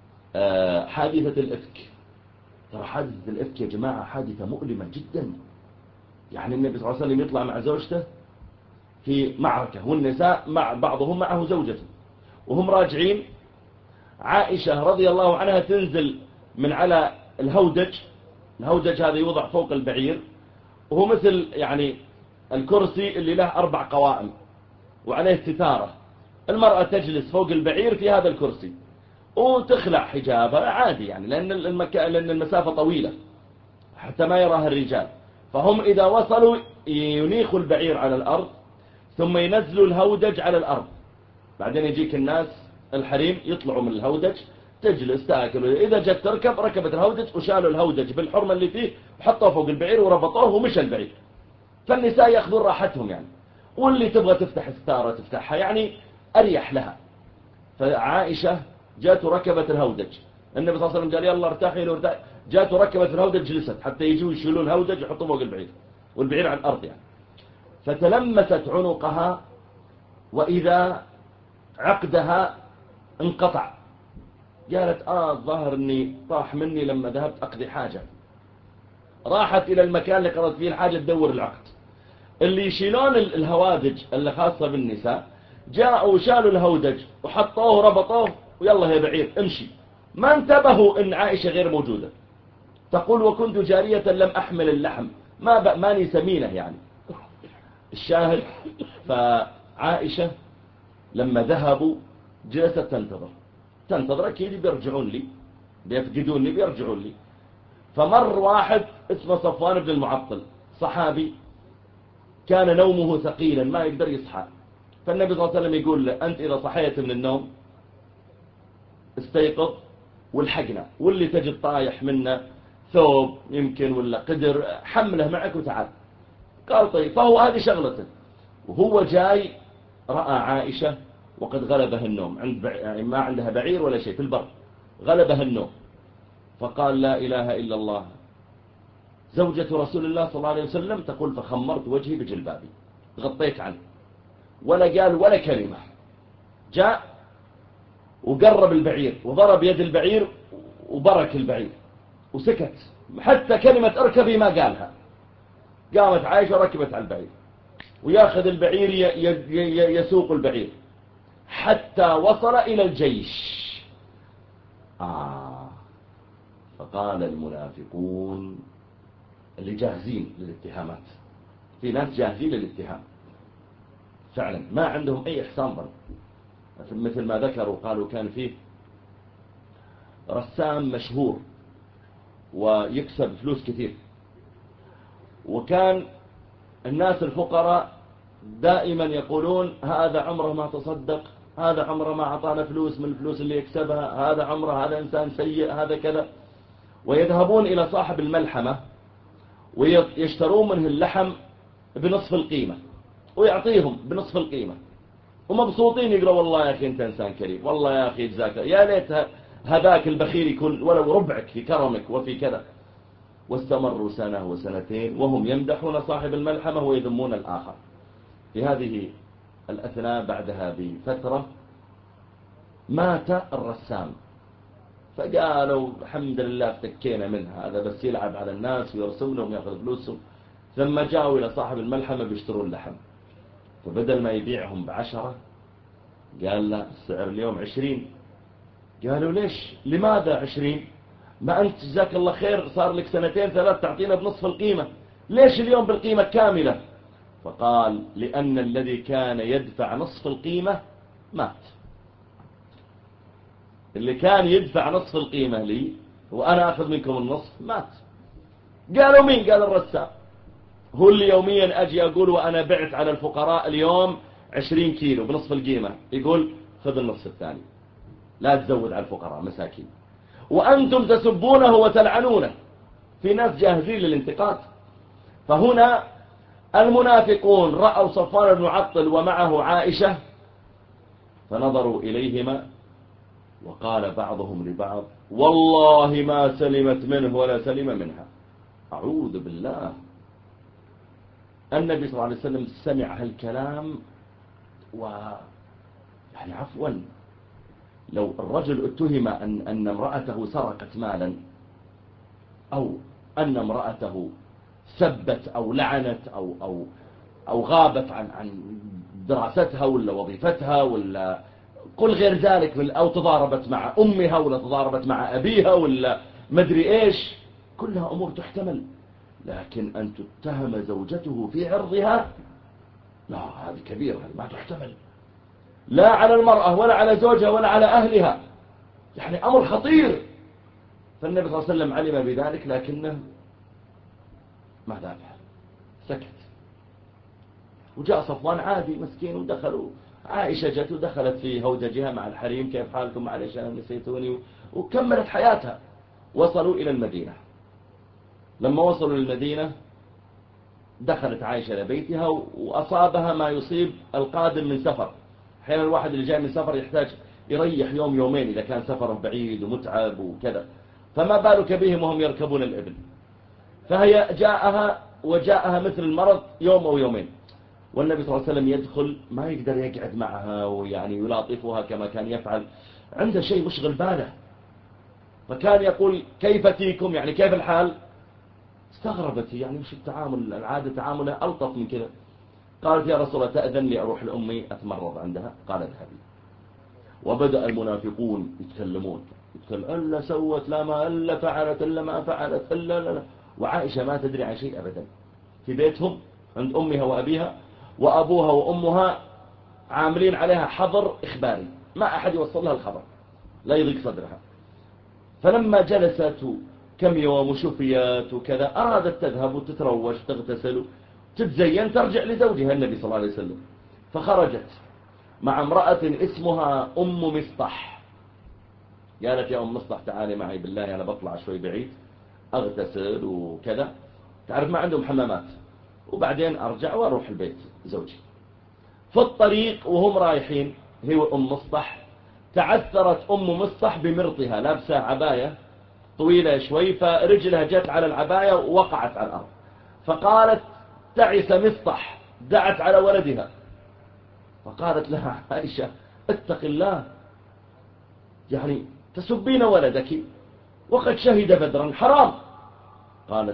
حادثة الإفك. ترى حادثة الإفك يا جماعة حادثة مؤلمة جدا. يعني النبي صلى الله عليه وسلم يطلع مع زوجته في معركة والنساء مع بعضهم معه زوجته وهم راجعين. عائشة رضي الله عنها تنزل من على الهودج هذا يوضع فوق البعير وهو مثل يعني الكرسي اللي له 4 قوائم وعليه ستارة. المرأة تجلس فوق البعير في هذا الكرسي وتخلع حجابها عادي يعني لأن المسافة طويلة حتى ما يراها الرجال. فهم إذا وصلوا ينيخوا البعير على الأرض ثم ينزلوا الهودج على الأرض. بعدين يجيك الناس الحريم يطلعوا من الهودج تجلس تأكل. إذا جت تركب ركبت الهودج وشالوا الهودج بالحرمة اللي فيه وحطوه فوق البعير وربطوه ومشى البعير. فالنساء يأخذون راحتهم يعني. واللي تبغى تفتح ستارة تفتحها يعني أريح لها. فعائشة جات وركبت الهودج. النبي صلى الله عليه وسلم قال يلا ارتاحي لو ارتاحي. جات وركبت الهودج جلست حتى يجوا يشيلون الهودج ويحطوه فوق البعير والبعير على الأرض يعني. فتلمست عنقها وإذا عقدها انقطع. قالت الظاهر اني طاح مني لما ذهبت أقضي حاجة. راحت إلى المكان اللي قضت فيه الحاجة تدور العقد. اللي يشيلون الهوادج اللي خاصة بالنساء جاءوا وشالوا الهودج وحطوه وربطوه ويلا يا بعير امشي. ما انتبهوا ان عائشة غير موجودة. تقول وكنت جارية لم أحمل اللحم ماني سمينة يعني. الشاهد فعائشة لما ذهبوا جلست تنتظر أكيد بيرجعون لي بيفقدوني بيرجعون لي. فمر واحد اسمه صفوان بن المعطل صحابي كان نومه ثقيلا ما يقدر يصحى. فالنبي صلى الله عليه وسلم يقول له أنت إذا صحيت من النوم استيقظ والحقنا واللي تجد طايح منه ثوب يمكن ولا قدر حمله معك وتعال. قال طيب. فهو هذه شغلته. وهو جاي رأى عائشة وقد غلبه النوم يعني ما عندها بعير ولا شيء في البر غلبه النوم. فقال لا إله إلا الله زوجة رسول الله صلى الله عليه وسلم. تقول فخمرت وجهي بجلبابي غطيت عنه ولا قال ولا كلمة. جاء وقرب البعير وضرب يد البعير وبرك البعير وسكت حتى كلمة اركبي ما قالها. قامت عائشة ركبت على البعير وياخذ البعير يسوق البعير حتى وصل إلى الجيش. فقال المنافقون اللي جاهزين للاتهامات. في ناس جاهزين للاتهام فعلا ما عندهم أي إحسان ظن. مثل ما ذكروا قالوا كان فيه رسام مشهور ويكسب فلوس كثير. وكان الناس الفقراء دائما يقولون هذا عمره ما تصدق، هذا عمره ما أعطانا فلوس من الفلوس اللي يكسبها، هذا عمره، هذا إنسان سيء، هذا كذا. ويذهبون إلى صاحب الملحمة ويشترون منه اللحم بنصف القيمة ويعطيهم بنصف القيمة، ومبسوطين يقولوا والله يا أخي أنت إنسان كريم، والله يا أخي جزاك، يا ليت هذاك البخيل يكون ولو ربعك في كرمك وفي كذا. واستمروا سنة وسنتين وهم يمدحون صاحب الملحمة ويذمون الآخر. في هذه الأثناء بعدها بفترة مات الرسام، فقالوا الحمد لله افتكينا منها، هذا بس يلعب على الناس ويرسم لهم يأخذ فلوسهم. ثم جاءوا إلى صاحب الملحمة بيشترون لحم، فبدل ما يبيعهم ب10 قال لا السعر اليوم 20. قالوا ليش؟ لماذا 20؟ ما أنت جزاك الله خير صار لك 2 3 تعطينا بنصف القيمة، ليش اليوم بالقيمة كاملة؟ فقال لأن الذي كان يدفع نصف القيمة مات، اللي كان يدفع نصف القيمة لي وأنا أخذ منكم النصف مات. قالوا مين؟ قال الرسام. هو اللي يوميا أجي أقول وأنا بعت على الفقراء اليوم 20 كيلو بنصف القيمة، يقول خذ النصف الثاني لا تزود على الفقراء مساكين، وأنتم تسبونه وتلعنونه. في ناس جاهزين للانتقاد. فهنا المنافقون رأوا صفوان بن معطل ومعه عائشة فنظروا إليهما وقال بعضهم لبعض والله ما سلمت منه ولا سلم منها. أعوذ بالله. النبي صلى الله عليه وسلم سمع هالكلام يعني عفوا لو الرجل اتهم أن امرأته سرقت مالا أو أن امرأته سبت أو لعنت أو غابت عن دراستها ولا وظيفتها ولا كل غير ذلك، أو تضاربت مع أمها ولا تضاربت مع أبيها ولا مدري إيش، كلها أمور تحتمل. لكن أن تتهم زوجته في عرضها لا، هذه كبيرة ما تحتمل، لا على المرأة ولا على زوجها ولا على أهلها، يعني أمر خطير. فالنبي صلى الله عليه وسلم علم بذلك لكنه ما دافع، سكت. وجاء صفوان عادي مسكين ودخلوا، عائشة جت ودخلت في هودجها مع الحريم كيف حالكم معلش أنا نسيتوني، وكملت حياتها. وصلوا إلى المدينة. لما وصلوا للمدينة دخلت عائشة لبيتها وأصابها ما يصيب القادم من سفر. أحيانا الواحد اللي جاي من سفر يحتاج يريح يوم يومين إذا كان سفره بعيد ومتعب وكذا، فما بالك بهم وهم يركبون الإبل. فهي جاءها مثل المرض يوم أو يومين، والنبي صلى الله عليه وسلم يدخل ما يقدر يقعد معها ويعني يلاطفها كما كان يفعل، عنده شيء مشغل باله. فكان يقول كيف تيكم، يعني كيف الحال؟ استغربت، يعني مش التعامل، العادة تعامله ألطف من كذا. قالت يا رسول الله تأذن لي أروح لأمي أتمرض عندها؟ قال اذهبي. وبدأ المنافقون يتكلمون إلا سوت، لا ما إلا فعلت، إلا ما فعلت، إلا لا. وعائشة ما تدري عن شيء أبدا، في بيتهم عند أمها وأبيها، وأبوها وأمها عاملين عليها حظر إخباري، ما أحد يوصل لها الخبر لا يضيق صدرها. فلما جلست كم يوم وشفيات وكذا أرادت تذهب وتتروش تغتسل تتزين ترجع لزوجها النبي صلى الله عليه وسلم. فخرجت مع امرأة اسمها أم مصطح. قالت يا أم مصطح تعالي معي بالله أنا بطلع شوي بعيد أغتسل وكذا، تعرف ما عندهم حمامات، وبعدين أرجع وأروح البيت زوجي. في الطريق وهم رايحين هي وأم مصطح تعثرت أم مصطح بمرطها، لابسة عباية طويلة شوي، فرجلها جت على العباية ووقعت على الأرض. فقالت تعس مصطح، دعت على ولدها. فقالت لها عائشة اتق الله، يعني تسبين ولدك وقد شهد بدرا، حرام. قالت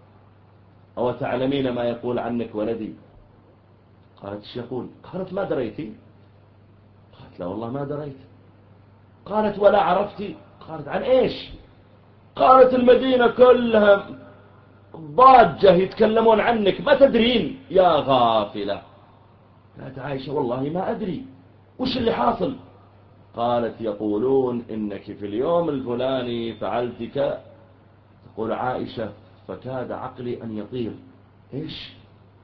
أو تعلمين ما يقول عنك ولدي؟ قالت ايش يقول؟ قالت ما دريتي؟ قالت لا والله ما دريت. قالت ولا عرفتي؟ قالت عن ايش؟ قالت المدينة كلها ضاجة يتكلمون عنك ما تدرين يا غافلة. قالت عائشة والله ما أدري، وش اللي حاصل؟ قالت يقولون إنك في اليوم الفلاني فعلت كذا. تقول عائشة فكاد عقلي أن يطير. إيش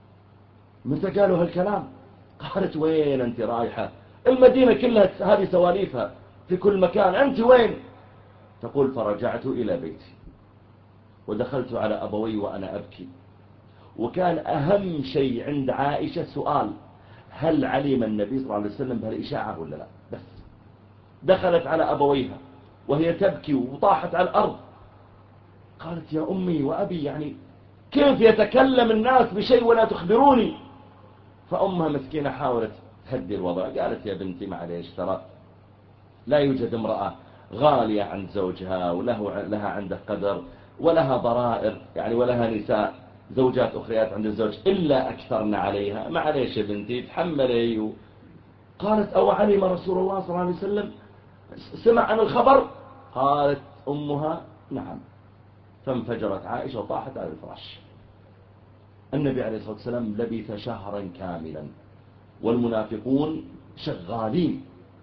متى قالوا هالكلام؟ قالت وين أنت رايحة؟ المدينة كلها هذه سواليفها في كل مكان، أنت وين؟ تقول فرجعت إلى بيتي ودخلت على أبوي وأنا أبكي. وكان أهم شيء عند عائشة سؤال: هل علم النبي صلى الله عليه وسلم بهالإشاعة ولا لا؟ بس دخلت على أبويها وهي تبكي وطاحت على الأرض، قالت يا أمي وأبي، يعني كيف يتكلم الناس بشيء ولا تخبروني؟ فأمها مسكينة حاولت تهدي الوضع، قالت يا بنتي معليش، ترى لا يوجد امرأة غالية عند زوجها ولها عنده قدر ولها ضرائر، يعني ولها نساء زوجات أخريات عند الزوج إلا أكثرن عليها، معليش يا بنتي تحملي. قالت أو علم رسول الله صلى الله عليه وسلم، سمع عن الخبر؟ قالت أمها نعم. فانفجرت عائشة وطاحت على الفراش. النبي عليه الصلاة والسلام لبث شهرا كاملا والمنافقون شغالين،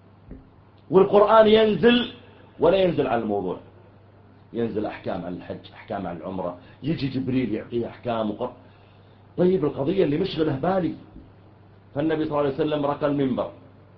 والقرآن ينزل ولا ينزل على الموضوع، ينزل أحكام عن الحج، أحكام عن العمرة، يجي جبريل يعطيه أحكام طيب القضية اللي مشغله بالي. فالنبي صلى الله عليه وسلم رقى المنبر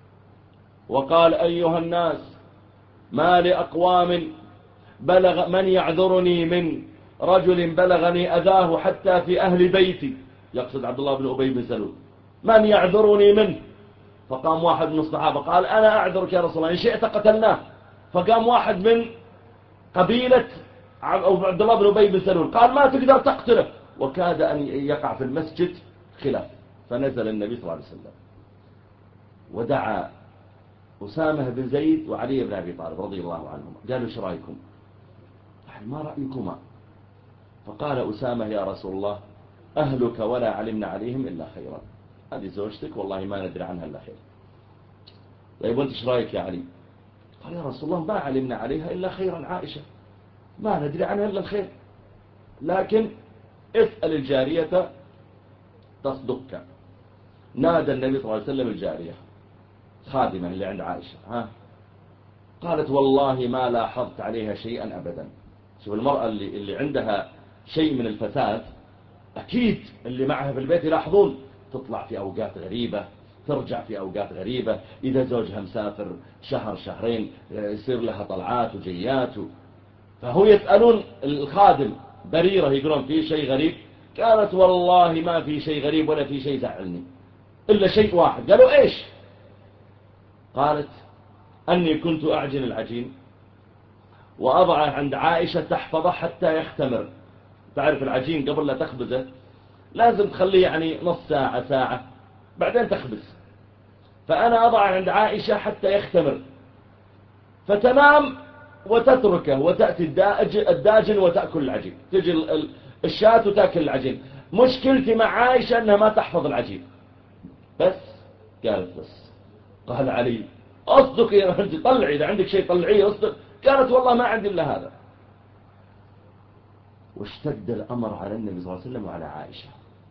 وقال أيها الناس ما لأقوام بلغ من يعذرني من رجل بلغني أذاه حتى في أهل بيتي، يقصد عبد الله بن أبي بن سلول، من يعذرني منه؟ فقام واحد من الصحابة قال أنا أعذرك يا رسول الله إن شئت قتلناه. فقام واحد من قبيلة عبد الله بن أبي بن سلول قال ما تقدر تقتله، وكاد أن يقع في المسجد خلاف. فنزل النبي صلى الله عليه وسلم ودعا أسامة بن زيد وعلي بن أبي طالب رضي الله عنهم، قالوا ايش رأيكم؟ ما رأيكما؟ فقال أسامة يا رسول الله أهلك ولا علمنا عليهم إلا خيرا، هذه زوجتك والله ما ندري عنها إلا خير. طيب وانت ايش رأيك يا علي؟ قال يا رسول الله ما علمنا عليها إلا خيرا عائشة، ما ندري عنها إلا الخير، لكن اسأل الجارية تصدقك. نادى النبي صلى الله عليه وسلم الجارية خادمة اللي عند عائشة، قالت والله ما لاحظت عليها شيئا أبدا. شوف المرأة اللي عندها شيء من الفساد أكيد اللي معها في البيت يلاحظون، تطلع في أوقات غريبة، ترجع في أوقات غريبة، إذا زوجها مسافر شهر شهرين يصير لها طلعات وجيات فهو يسألون الخادم بريرة يقولون في شيء غريب؟ قالت والله ما في شيء غريب ولا في شيء زعلني إلا شيء واحد. قالوا إيش؟ قالت أني كنت أعجن العجين وأضعه عند عائشة تحفظه حتى يختمر. تعرف العجين قبل لا تخبزه لازم تخليه يعني نص ساعة ساعة بعدين تخبز، فأنا أضعه عند عائشة حتى يختمر فتنام وتتركه وتأتي الداجن وتأكل العجين، تجي الشاة وتأكل العجين. مشكلتي مع عائشة أنها ما تحفظ العجين بس. قالت بس. قال علي أصدق يا أنت، طلعي إذا عندك شيء طلعيه أصدق. قالت والله ما عندي إلا هذا. واشتد الأمر على النبي صلى الله عليه وسلم وعلى عائشة،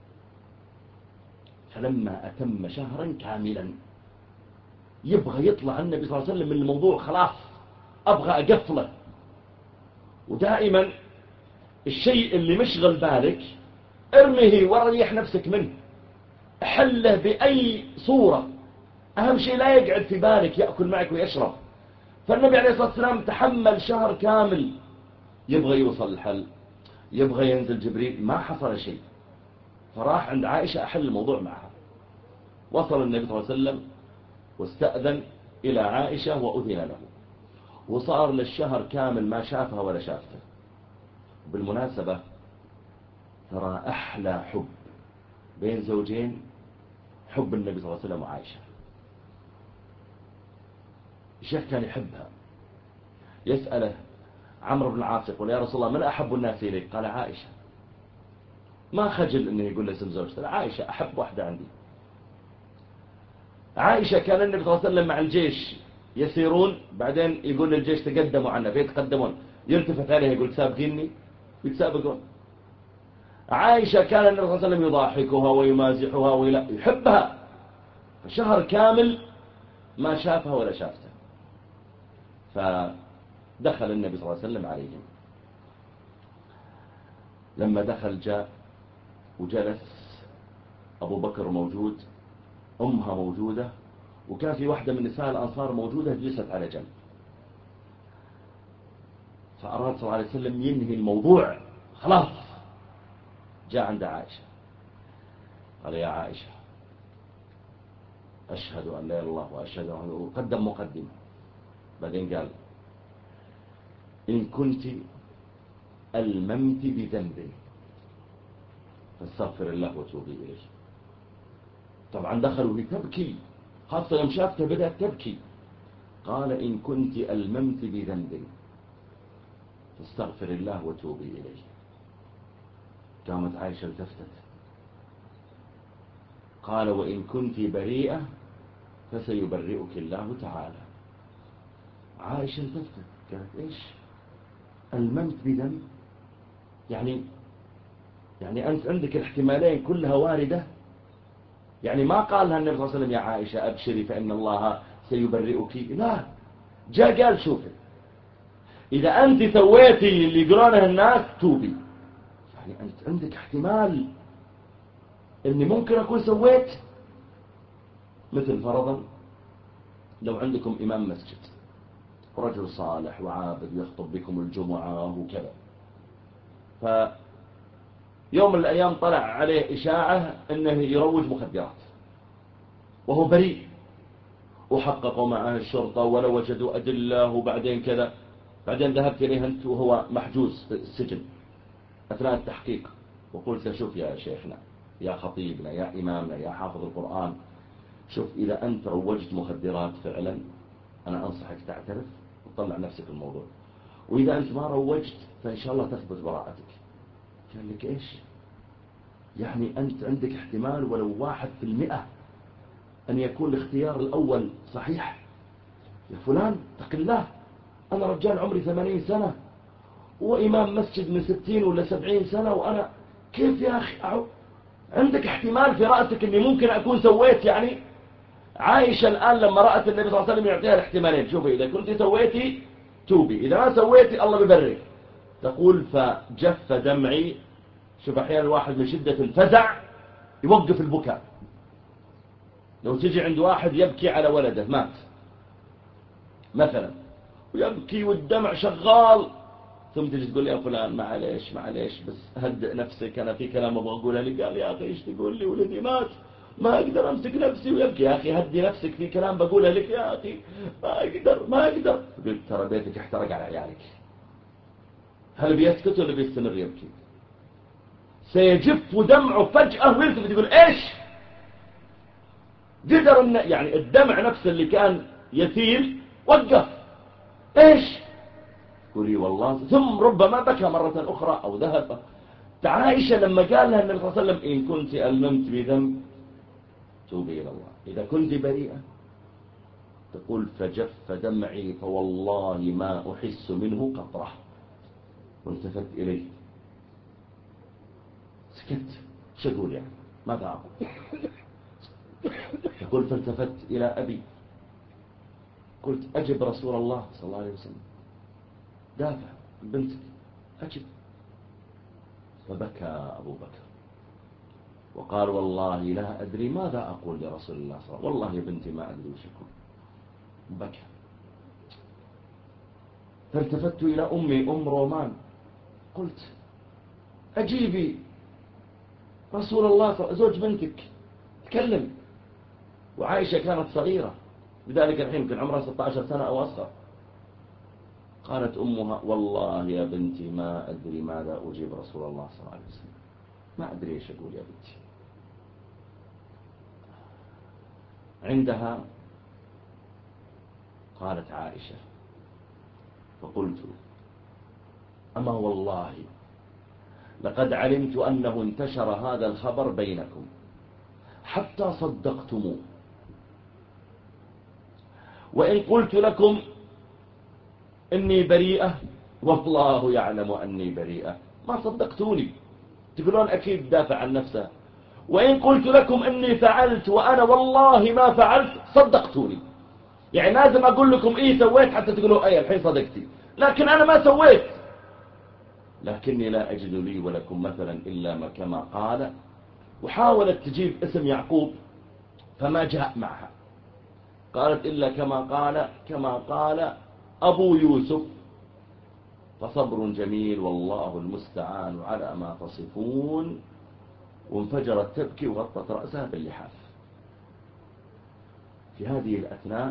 فلما أتم شهرا كاملا يبغى يطلع النبي صلى الله عليه وسلم من الموضوع، خلاص أبغى أقفله. ودائما الشيء اللي مشغل بالك ارميه وريح نفسك منه، حله بأي صورة، أهم شيء لا يقعد في بالك يأكل معك ويشرب. فالنبي عليه الصلاة والسلام تحمل شهر كامل يبغى يوصل الحل، يبغى ينزل جبريل، ما حصل شيء. فراح عند عائشة أحل الموضوع معها. وصل النبي صلى الله عليه وسلم واستأذن إلى عائشة وأذن له، وصار للشهر كامل ما شافها ولا شافته. بالمناسبة ترى أحلى حب بين زوجين حب النبي صلى الله عليه وسلم وعائشة. الشيخ كان يحبها، يسأله عمرو بن العاص يقول يا رسول الله من أحب الناس إليك؟ قال عائشة. ما خجل انه يقول اسم زوجته، عائشة احب واحدة عندي. عائشة كان النبي صلى الله عليه وسلم مع الجيش يسيرون، بعدين يقول للجيش تقدموا عنا، فيتقدمون، يلتفت عليه يقول سابقيني، يتسابقون. عائشة كان النبي صلى الله عليه وسلم يضاحكها ويمازحها ويحبها، فشهر كامل ما شافها ولا شافته. فدخل النبي صلى الله عليه وسلم عليهم. لما دخل جاء وجلس، أبو بكر موجود، أمها موجودة، وكان في واحدة من نساء الأنصار موجودة جلست على جنب. فأراد صلى الله عليه وسلم ينهي الموضوع خلاص. جاء عند عائشة قال يا عائشة أشهد أن لا إله إلا الله وأشهد أن وقدم مقدمة. بعدين قال إن كنت ألممت بذنب فاستغفر الله وتوبي إليه. طبعا دخلوا بتبكي، خاصة يوم شافته بدأت تبكي. قال إن كنت ألممت بذنب فاستغفر الله وتوبي إليه. قامت عائشة التفتت قال وإن كنت بريئة فسيبرئك الله تعالى. عائشة التفتت قالت إيش ألممت بذنب؟ يعني أنت عندك الاحتمالين كلها واردة. يعني ما قال لها النبي صلى الله عليه وسلم يا عائشة أبشري فإن الله سيبرئك، لا، جاء قال شوفي إذا أنت سويتي اللي يقرونه الناس توبي. يعني أنت عندك احتمال أني ممكن أكون سويت. مثل فرضا لو عندكم إمام مسجد رجل صالح وعابد يخطب بكم الجمعة وكذا، فيوم من الأيام طلع عليه إشاعة أنه يروج مخدرات وهو بريء، وحققوا معه الشرطة ولا وجدوا أدلة، وبعدين كذا، بعدين ذهبت إليه أنت وهو محجوز في السجن أثناء التحقيق، وقلت له شوف يا شيخنا يا خطيبنا يا إمامنا يا حافظ القرآن، شوف إذا أنت روجت مخدرات فعلا أنا أنصحك تعترف وتطلع نفسك الموضوع، وإذا أنت ما روجت فإن شاء الله تثبت براءتك. قال لك إيش؟ يعني أنت عندك احتمال ولو 1% أن يكون الاختيار الأول صحيح. يا فلان اتق الله، أنا رجال عمري 80 سنة وإمام مسجد من 60 ولا 70 سنة، وأنا كيف يا أخي عندك احتمال في رأسك أني ممكن أكون سويت. يعني عائشة الآن لما رأت النبي صلى الله عليه وسلم يعطيها الاحتمالين، شوفي إذا كنت سويتي توبي، إذا ما سويتي الله ببرك. تقول فجف دمعي. شوف أحيانا الواحد من شدة الفزع يوقف البكاء. لو تجي عند واحد يبكي على ولده مات مثلا ويبكي والدمع شغال، ثم تجي تقول يا فلان معليش بس هدئ نفسك، أنا في كلام أبغى أقوله لك. قال يا أخي إيش تقول لي ولدي مات ما أقدر أمسك نفسي ويبكي. يا أخي هدي نفسك، في كلام بقوله لك يا أخي ما أقدر. قلت ترى بيتك احترق على عيالك. هل بيسكت ولا بيستمر يبكي؟ سيجف دمعه فجأة ويلتفت يقول إيش قدر يعني الدمع نفسه اللي كان يسيل وقف. إيش قولي والله، ثم ربما بكى مرة أخرى أو ذهب. عائشة لما قال لها النبي صلى الله عليه وسلم إن كنت ألممت بذنب توبي إلى الله، إذا كنت بريئة، تقول فجف دمعي فوالله ما أحس منه قطرة. والتفت إليه سكت، شو أقول يعني ماذا أقول؟ تقول فالتفت إلى أبي قلت أجب رسول الله صلى الله عليه وسلم، دافع بنتك أجب. فبكى أبو بكر وقال والله لا أدري ماذا أقول لرسول الله صلى الله عليه وسلم، والله يا بنتي ما أدري وش أقول. بكى. فالتفت إلى أمي أم رومان قلت أجيبي رسول الله زوج بنتك تكلم. وعائشة كانت صغيرة بذلك الحين يمكن عمرها 16 سنة أو أصغر. قالت أمها والله يا بنتي ما أدري ماذا أجيب رسول الله صلى الله عليه وسلم، ما أدري إيش أقول يا بنتي. عندها قالت عائشة فقلت أما والله لقد علمت أنه انتشر هذا الخبر بينكم حتى صدقتموه، وإن قلت لكم إني بريئة والله يعلم أني بريئة ما صدقتوني، تقولون أكيد دافع عن نفسه. وإن قلت لكم إني فعلت وأنا والله ما فعلت صدقتوني. يعني لازم أقول لكم إيه سويت حتى تقولوا أي الحين صدقتي، لكن أنا ما سويت. لكني لا أجد لي ولكم مثلا إلا ما كما قال. وحاولت تجيب اسم يعقوب فما جاء معها، قالت إلا كما قال أبو يوسف، فصبر جميل والله المستعان على ما تصفون. وانفجرت تبكي وغطت رأسها باللحاف. في هذه الأثناء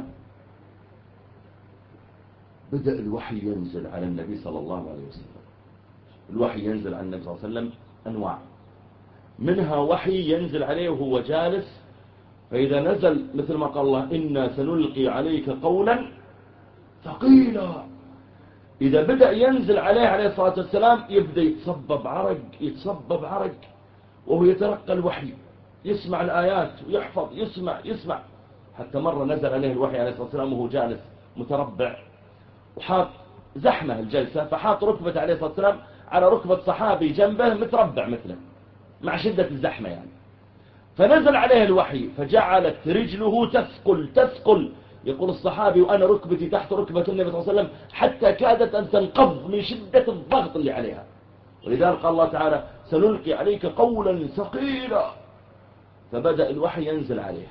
بدأ الوحي ينزل على النبي صلى الله عليه وسلم. الوحي ينزل على النبي صلى الله عليه وسلم أنواع، منها وحي ينزل عليه وهو جالس، فإذا نزل مثل ما قال الله إنا سنلقي عليك قولا ثقيلا، إذا بدأ ينزل عليه الصلاة والسلام يبدأ يتصبب عرق وهو يتلقى الوحي، يسمع الآيات ويحفظ، يسمع. حتى مرة نزل عليه الوحي عليه الصلاة والسلام وهو جالس متربع، وحاط زحمة الجلسة، فحاط ركبة عليه الصلاة والسلام على ركبة صحابي جنبه متربع مثله مع شدة الزحمة يعني. فنزل عليه الوحي فجعلت رجله تثقل. يقول الصحابي وأنا ركبتي تحت ركبة النبي صلى الله عليه وسلم حتى كادت أن تنقض من شدة الضغط اللي عليها. ولذلك قال الله تعالى سنلقي عليك قولا ثقيلا، فبدأ الوحي ينزل عليه.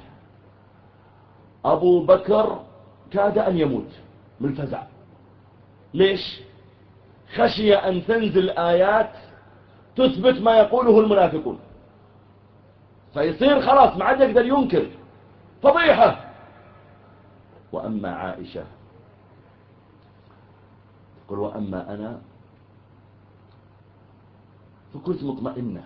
أبو بكر كاد أن يموت من الفزع. ليش؟ خشي أن تنزل آيات تثبت ما يقوله المنافقون، فيصير خلاص ما عاد يقدر ينكر، فضيحة. وأما عائشة تقول وأما أنا فكنت مطمئنة،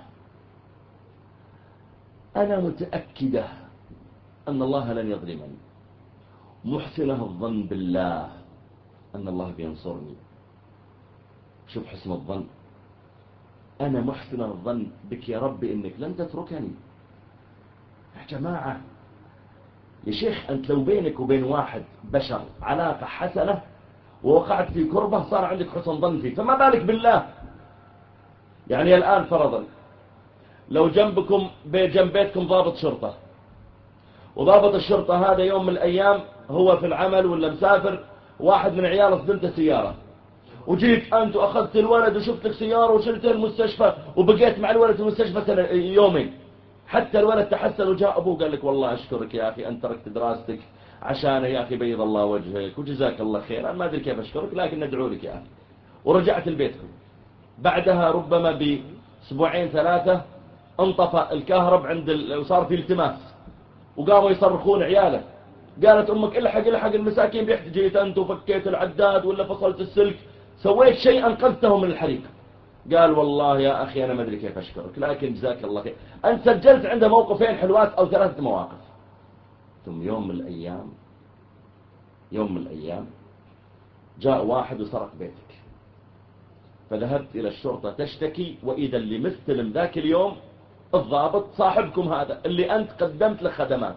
أنا متأكدة أن الله لن يظلمني، محسنة الظن بالله أن الله بينصرني. شوف حسن الظن، أنا محسنة الظن بك يا رب إنك لن تتركني. يا جماعة يا شيخ، أنت لو بينك وبين واحد بشر علاقة حسنة ووقعت في كربة صار عندك حسن ظن فيه، فما بالك بالله. يعني الآن فرضا لو جنب بيتكم ضابط شرطة، وضابط الشرطة هذا يوم من الأيام هو في العمل ولا مسافر، واحد من عياله صدمته سيارة، وجيت أنت وأخذت الولد وشفت لك سيارة وشلته المستشفى وبقيت مع الولد في المستشفى يومين، حتى الولد تحسن وجاء أبوه قال لك والله أشكرك يا أخي أنت تركت دراستك عشان يا أخي بيض الله وجهك وجزاك الله خير، أنا ما أدري كيف أشكرك لكن ندعو لك يا أخي. ورجعت لبيتكم، بعدها ربما بأسبوعين 3 انطفأ الكهرب وصار في التماس وقاموا يصرخون عياله، قالت أمك الحق المساكين بيحتاج، جيت أنت وفكيت العداد ولا فصلت السلك، سويت شيء أنقذتهم من الحريق. قال والله يا أخي أنا ما أدري كيف أشكرك لكن جزاك الله خير. أنت سجلت عنده موقفين حلوات أو 3 مواقف. ثم يوم من الأيام جاء واحد وسرق بيتك، فذهبت إلى الشرطة تشتكي، وإذا اللي مستلم ذاك اليوم الضابط صاحبكم هذا اللي أنت قدمت له خدمات.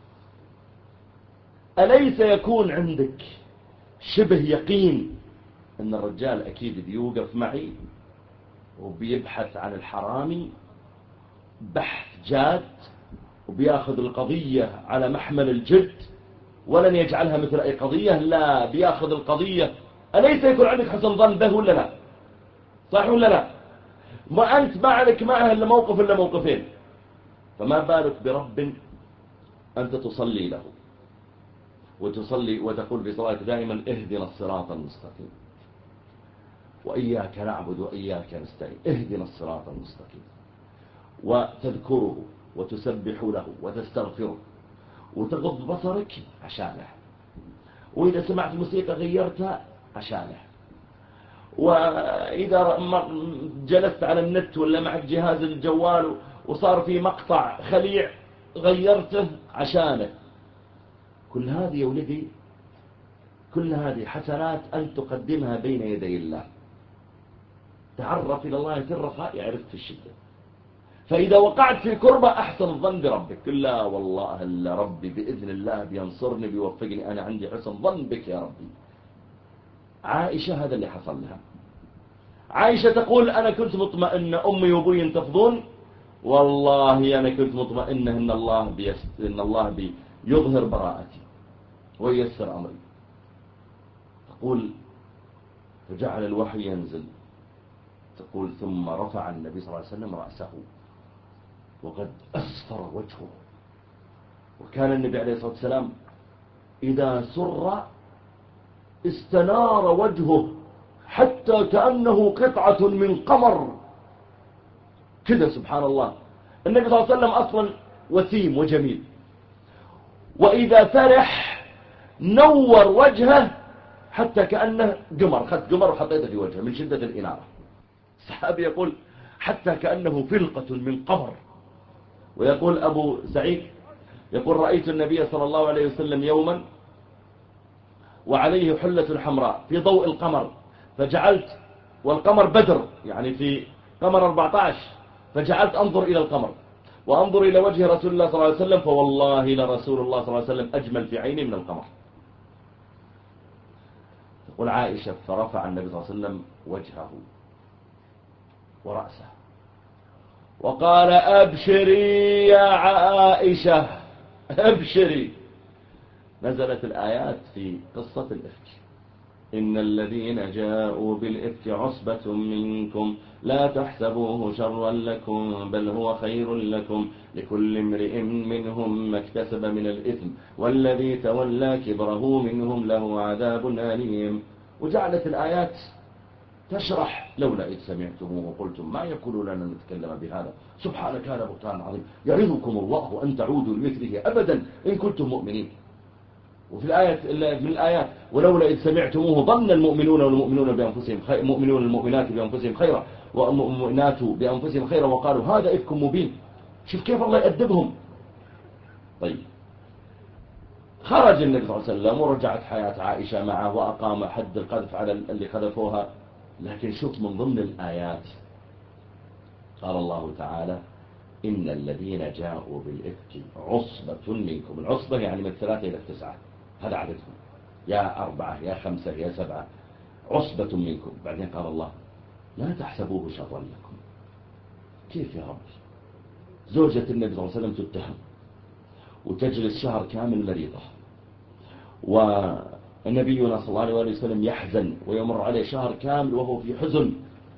أليس يكون عندك شبه يقين أن الرجال أكيد بيوقف معي وبيبحث عن الحرامي بحث جاد وبياخذ القضية على محمل الجد ولن يجعلها مثل أي قضية، لا بياخذ القضية. أليس يكون عندك حسن ظن به ولا لا؟ صح ولا لا؟ ما أنت ما عليك معه إلا موقف إلا موقفين، فما بالك برب أنت تصلي له وتصلي وتقول في صلاتك دائما اهدنا الصراط المستقيم وإياك نعبد وإياك نستعين، اهدنا الصراط المستقيم، وتذكره وتسبح له وتستغفره وتغض بصرك عشانه، وإذا سمعت موسيقى غيرتها عشانه، وإذا جلست على النت ولا معك جهاز الجوال وصار في مقطع خليع غيرته عشانه. كل هذه يا ولدي كل هذه حسنات أن تقدمها بين يدي الله. تعرف إلى الله في الرخاء يعرف في الشدة. فإذا وقعت في كربة أحسن الظن بربك، لا والله إلا ربي بإذن الله بينصرني بيوفقني، أنا عندي حسن ظن بك يا ربي. عائشة هذا اللي حصل لها. عائشة تقول أنا كنت مطمئنة أمي وأبوي ينتفضون، والله أنا كنت مطمئنة إن الله بيظهر براءتي وييسر أمري. تقول فجعل الوحي ينزل تقول ثم رفع النبي صلى الله عليه وسلم رأسه وقد أسفر وجهه، وكان النبي عليه الصلاة والسلام إذا سر استنار وجهه حتى كأنه قطعة من قمر كده. سبحان الله، النبي صلى الله عليه وسلم أصلا وسيم وجميل، وإذا فرح نور وجهه حتى كأنه قمر، خذ قمر وحطيته في وجهه من شدة الإنارة. الصحابي يقول حتى كأنه فلقة من قمر. ويقول أبو سعيد يقول رأيت النبي صلى الله عليه وسلم يوما وعليه حلة حمراء في ضوء القمر، فجعلت، والقمر بدر يعني في قمر 14، فجعلت أنظر إلى القمر وأنظر إلى وجه رسول الله صلى الله عليه وسلم، فوالله لرسول الله صلى الله عليه وسلم أجمل في عيني من القمر. تقول عائشة فرفع النبي صلى الله عليه وسلم وجهه ورأسه وقال أبشري يا عائشة أبشري. نزلت الآيات في قصة الإفك: إن الذين جاءوا بالإفك عصبة منكم لا تحسبوه شرا لكم بل هو خير لكم لكل امرئ منهم ما اكتسب من الإثم والذي تولى كبره منهم له عذاب أليم. وجعلت الآيات تشرح: لولا إذ سمعتموه قلتم ما يكون لنا نتكلم بهذا سبحانك هذا بهتان عظيم يعظكم الله أن تعودوا لمثله أبدا إن كنتم مؤمنين. وفي من الآيات: ولولا إذ سمعتموه ظن المؤمنون والمؤمنون بأنفسهم خيرا، المؤمنون والمؤمنات بأنفسهم خيرا والمؤمنات بأنفسهم خيرا وقالوا هذا إفك مبين. شوف كيف الله يأدبهم. طيب، خرج النبي صلى الله عليه وسلم ورجعت حياة عائشة معه وأقام حد القذف على اللي قذفوها. لكن شوف من ضمن الآيات قال الله تعالى: إن الذين جاءوا بالإفك عصبة منكم. العصبة يعني من 3 إلى 9، هذا عددهم، يا 4 يا 5 يا 7، عصبة منكم. بعدين قال الله: لا تحسبوه شرا لكم. كيف يا رب؟ زوجة النبي صلى الله عليه وسلم تتهم وتجلس شهر كامل مريضة، ونبينا صلى الله عليه وسلم يحزن ويمر عليه شهر كامل وهو في حزن،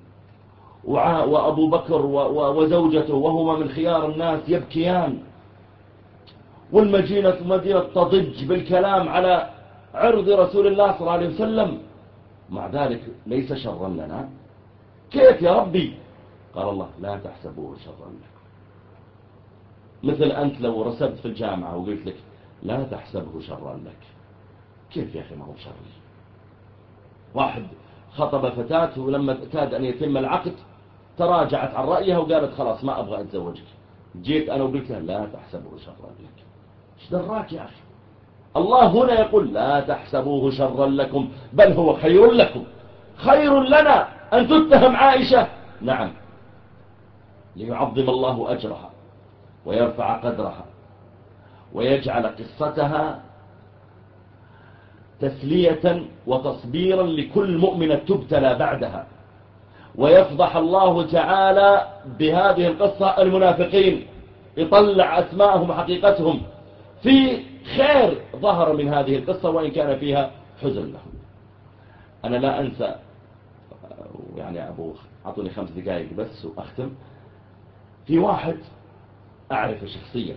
وأبو بكر وزوجته وهما من خيار الناس يبكيان، والمدينة تضج بالكلام على عرض رسول الله صلى الله عليه وسلم. مع ذلك ليس شرا لنا. كيف يا ربي؟ قال الله: لا تحسبوه شرا لكم. مثل أنت لو رسبت في الجامعة وقلت لك لا تحسبه شرا لك، كيف يا أخي ما هو شر؟ واحد خطب فتاة ولما كاد أن يتم العقد تراجعت عن رأيها وقالت خلاص ما أبغى أتزوجك. جيت أنا وقلت لها لا تحسبه شرا لك. ايش دراك يا أخي؟ الله هنا يقول: لا تحسبوه شرا لكم بل هو خير لكم. خير لنا أن تتهم عائشة، نعم، ليعظم الله أجرها ويرفع قدرها ويجعل قصتها تسلية وتصبيرا لكل مؤمنة تبتلى بعدها، ويفضح الله تعالى بهذه القصة المنافقين، يطلع أسماءهم وحقيقتهم في خير ظهر من هذه القصة وإن كان فيها حزن لهم. أنا لا أنسى، يعني أبو أعطوني 5 دقائق بس وأختم. في واحد أعرف شخصيا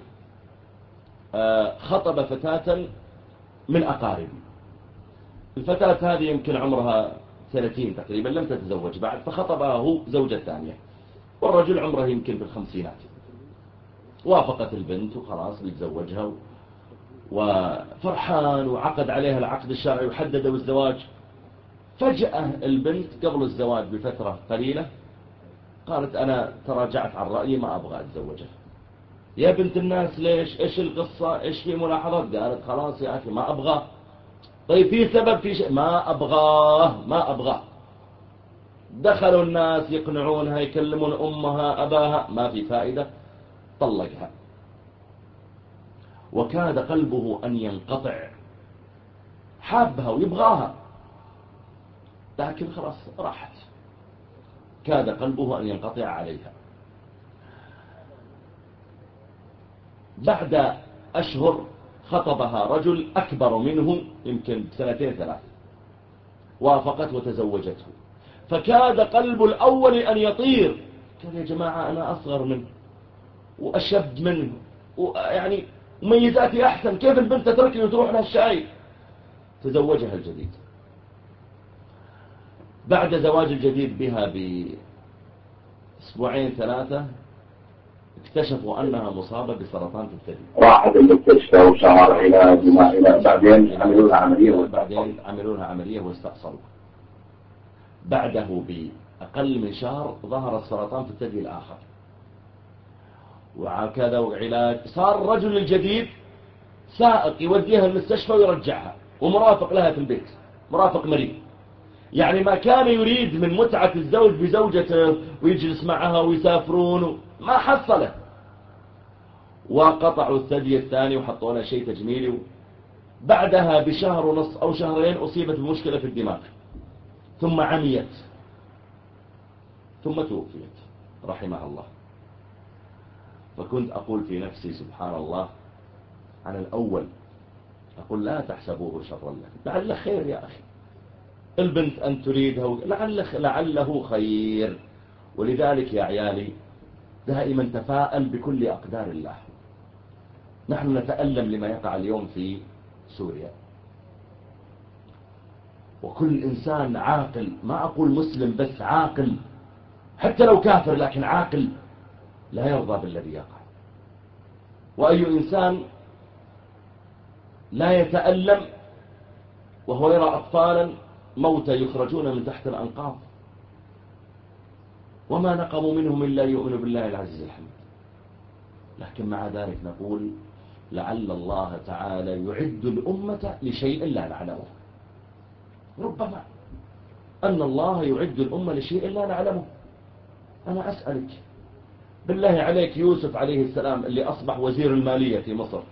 خطب فتاة من أقاربي. الفتاة هذه يمكن عمرها 30 تقريبا، لم تتزوج بعد، فخطبها هو زوجة ثانية، والرجل عمره يمكن بالخمسينات. وافقت البنت وخلاص بيتزوجها وفرحان وعقد عليها العقد الشرعي وحددوا الزواج. فجأة البنت قبل الزواج بفترة قليلة قالت أنا تراجعت عن رأيي ما أبغى أتزوجها. يا بنت الناس ليش؟ إيش القصة؟ إيش في ملاحظات؟ قالت خلاص يا أخي ما أبغى. طيب في سبب؟ في شيء؟ ما أبغاه. دخلوا الناس يقنعونها، يكلمون أمها أباها، ما في فائدة، طلقها. وكاد قلبه أن ينقطع، حابها ويبغاها لكن خلاص راحت، كاد قلبه أن ينقطع عليها. بعد أشهر خطبها رجل أكبر منه يمكن 2 3 سنين، وافقت وتزوجته. فكاد قلب الأول أن يطير. قال يا جماعة أنا أصغر منه وأشد منه ويعني مميزاتي أحسن، كيف البنت تتركني وتروح لها الشاي؟ تزوجها الجديد. بعد زواج الجديد بها بأسبوعين 3 اكتشفوا أنها مصابة بسرطان في الثدي. راحت المستشفى وشهر علاج بعدين عملوا لها عملية واستأصلوا. بعده بأقل من شهر ظهر السرطان في الثدي الآخر، وهكذا وعلاج. صار الرجل الجديد سائق يوديها المستشفى ويرجعها، ومرافق لها في البيت، مرافق مريض. يعني ما كان يريد من متعة الزوج بزوجته ويجلس معها ويسافرون ما حصله. وقطعوا الثدي الثاني وحطوا لها شيء تجميلي. بعدها بشهر ونص أو شهرين أصيبت بمشكلة في الدماغ، ثم عميت، ثم توفيت رحمها الله. فكنت أقول في نفسي سبحان الله، على الأول أقول لا تحسبوه شرا لك، لعله خير يا أخي. البنت أن تريدها لعله خير. ولذلك يا عيالي دائما تفاءل بكل أقدار الله. نحن نتألم لما يقع اليوم في سوريا، وكل إنسان عاقل، ما أقول مسلم بس، عاقل حتى لو كافر لكن عاقل لا يرضى بالذي يقع. وأي إنسان لا يتألم وهو يرى أطفالا موتى يخرجون من تحت الأنقاض، وما نقموا منهم إلا يؤمنوا بالله العزيز الحميد. لكن مع ذلك نقول لعل الله تعالى يعد الأمة لشيء لا نعلمه. ربما أن الله يعد الأمة لشيء لا نعلمه. أنا أسألك بالله عليك، يوسف عليه السلام اللي أصبح وزير المالية في مصر،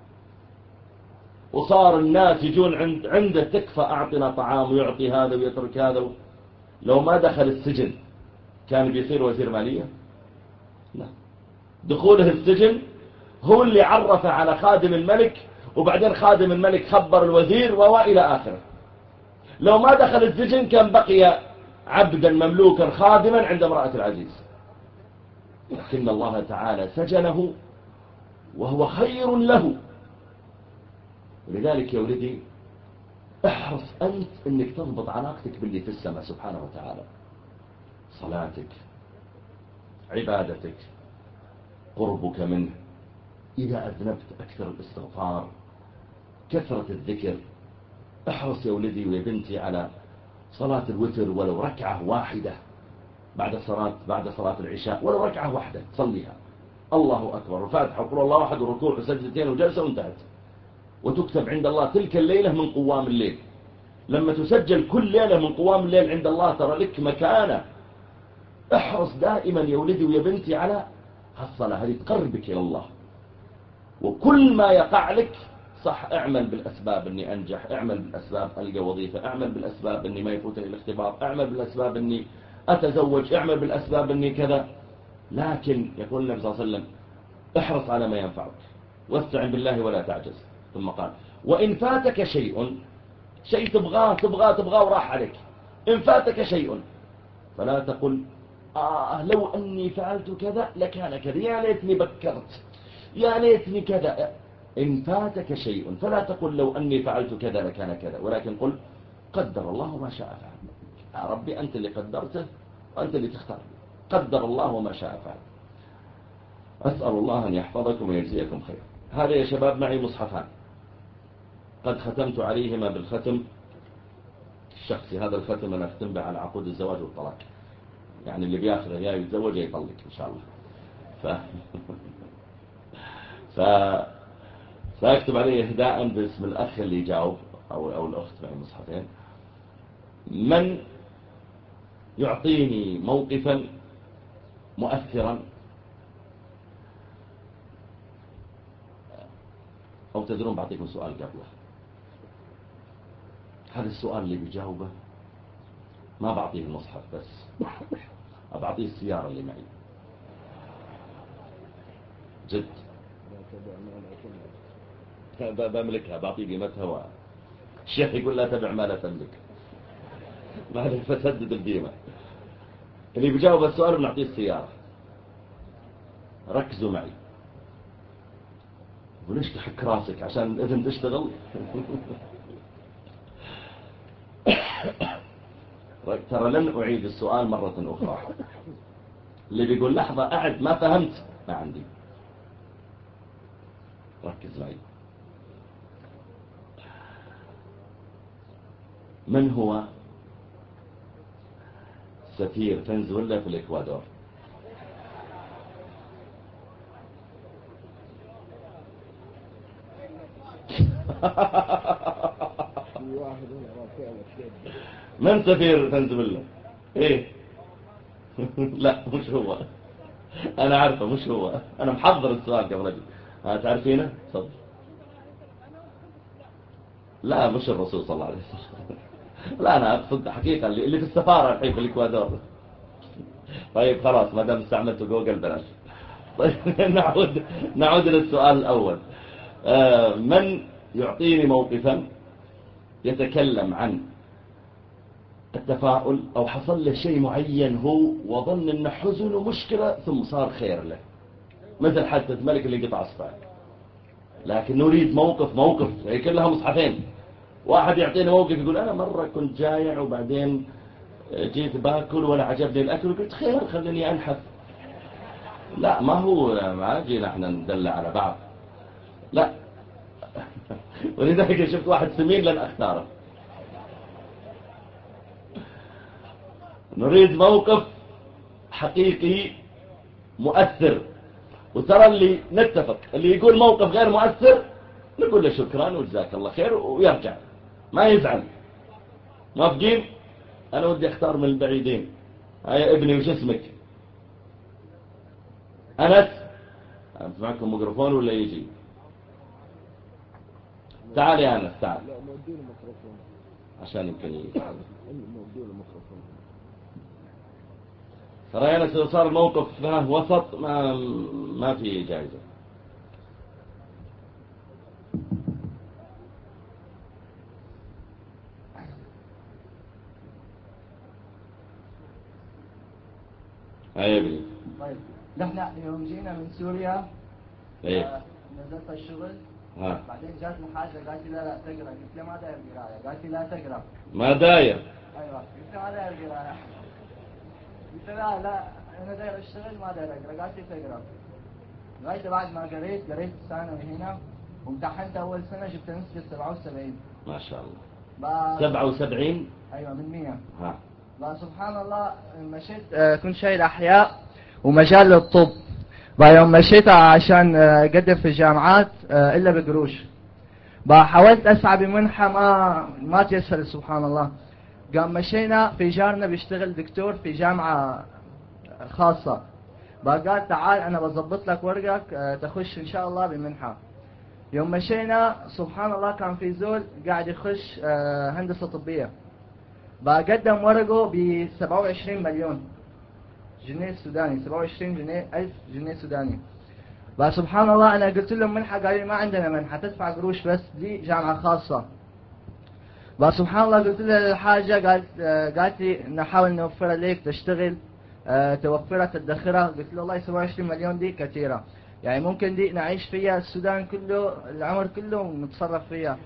وصار الناس يجون عنده تكفى أعطنا طعام ويعطي هذا ويترك هذا، لو ما دخل السجن كان بيصير وزير مالية؟ لا. دخوله السجن هو اللي عرف على خادم الملك، وبعدين خادم الملك خبر الوزير وإلى آخره. لو ما دخل السجن كان بقي عبدا مملوكا خادما عند امرأة العزيز. لكن الله تعالى سجنه وهو خير له. ولذلك يا ولدي احرص أنت أنك تضبط علاقتك باللي في السماء سبحانه وتعالى، صلاتك، عبادتك، قربك منه، إذا أذنبت أكثر الاستغفار، كثرة الذكر. احرص يا ولدي ويا بنتي على صلاة الوتر ولو ركعة واحدة بعد صلاة العشاء، ولو ركعة واحدة تصليها، الله أكبر وفاتحة وقل الله أحد وركوع وسجدتين وجلسة وانتهت، وتكتب عند الله تلك الليلة من قوام الليل. لما تسجل كل ليلة من قوام الليل عند الله ترى لك مكانة. احرص دائما يا ولدي ويا بنتي على هالصلاة، هذه تقربك إلى الله. وكل ما يقع لك صح، اعمل بالأسباب أني أنجح، اعمل بالأسباب ألقى وظيفة، اعمل بالأسباب أني ما يفوتني الاختبار، اعمل بالأسباب أني أتزوج، اعمل بالأسباب أني كذا. لكن يقول النبي صلى الله عليه وسلم احرص على ما ينفعك واستعن بالله ولا تعجز. ثم قال وإن فاتك شيء تبغاه وراح عليك، إن فاتك شيء فلا تقل لو أني فعلت كذا لكان كذا، يا ليتني بكرت، يا ليتني كذا. إن فاتك شيء فلا تقل لو أني فعلت كذا لكان كذا، ولكن قل قدر الله ما شاء فعل. يا ربي أنت اللي قدرته وأنت اللي تختار، قدر الله وما شاء فعل. أسأل الله أن يحفظكم ويجزيكم خير. هذا يا شباب معي مصحفان قد ختمت عليهما بالختم الشخصي. هذا الختم أنا أختم به على عقود الزواج والطلاق، يعني اللي بياخذه يا يتزوج يا يطلق إن شاء الله. فأكتب عليه إهداء باسم الأخ اللي يجاوب أو الأخت معي مصحفين. من يعطيني موقفا مؤثرا أو تدرون بعطيكم سؤال قبله، هذا السؤال اللي بيجاوبه ما بعطيه المصحف بس، أبعطيه السيارة اللي معي جد، بملكها، بعطيه قيمتها. الشيخ يقول لا تبع ما لا تملك. بعدين فتسدد الديمة. اللي بيجاوب السؤال بنعطيه السيارة. ركزوا معي. وليش تحك راسك عشان الإذن تشتغل؟ ترى لن أعيد السؤال مرة أخرى. اللي بيقول لحظة أعد ما فهمت، ما عندي. ركز معي. من هو سفير فنزويلا في الإكوادور؟ من سفير فنزويلا؟ ايه؟ لا مش هو. انا عارفه مش هو. انا محضر السؤال قبل اجي. تعرفينه؟ صدق. لا مش الرسول صلى الله عليه وسلم. لا انا اقصد حقيقه اللي في السفاره الحين في الاكوادور. طيب خلاص ما دام استعملت جوجل بلاش. طيب نعود للسؤال الاول. من يعطيني موقفا يتكلم عن التفاؤل او حصل له شيء معين هو وظن انه حزن ومشكله ثم صار خير له، مثل حادثه ملك اللي قطع اصبعه. لكن نريد موقف هي كلها مصحفين. واحد يعطيني موقف يقول انا مره كنت جايع وبعدين جيت باكل ولا عجبني الاكل وقلت خير خليني انحف. لا ما هو ما جينا احنا ندلع على بعض. لا. ولذلك شفت واحد سمين لن اختاره. نريد موقف حقيقي مؤثر. وترى اللي نتفق اللي يقول موقف غير مؤثر نقول له شكرا وجزاك الله خير ويرجع ما يزعل. موافقين؟ انا ودي اختار من البعيدين. هيا ابني وش اسمك؟ انس. انت معكم ميكروفون ولا يجي؟ تعال يا انس تعال. لا موديله ميكروفون عشان يمكن موديله ميكروفون. ترى يا انس لو صار الموقف وسط ما في جائزة. هيا ابني. طيب نحن يوم جينا من سوريا ايه نزلت الشغل ها بعدين جات الحاجة قالت لي لا تقرا، قلت لها ما داير قرايه، قالت لي لا تقرا. ما داير. ايوه قلت لها ما داير قرايه، قلت لها لا انا داير اشتغل ما داير اقرا، قالت لي تقرا. لغايه بعد ما قريت الثانوي هنا وامتحنت اول سنه جبت نسبه 77. ما شاء الله. 77 ايوه من 100. ها سبحان الله مشيت كنت شايل احياء ومجال للطب. يوم مشيت عشان اقدم في الجامعات الا بقروش. حاولت اسعى بمنحة ما تيسر سبحان الله. قام مشينا في جارنا بيشتغل دكتور في جامعة خاصة. قال تعال انا بظبط لك ورقك تخش ان شاء الله بمنحة. يوم مشينا سبحان الله كان في زول قاعد يخش هندسة طبية. قدم ورقه ب 27 مليون جنيه سوداني، 27 جنيه ألف جنيه سوداني. سبحان الله أنا قلت لهم منحة، قالوا لي ما عندنا منحة تدفع قروش بس دي جامعة خاصة. سبحان الله قلت لها الحاجة قالت لي نحاول نوفرها ليك تشتغل توفرها تدخرها. قلت له والله 27 مليون دي كثيرة، يعني ممكن دي نعيش فيها السودان كله العمر كله ونتصرف فيها.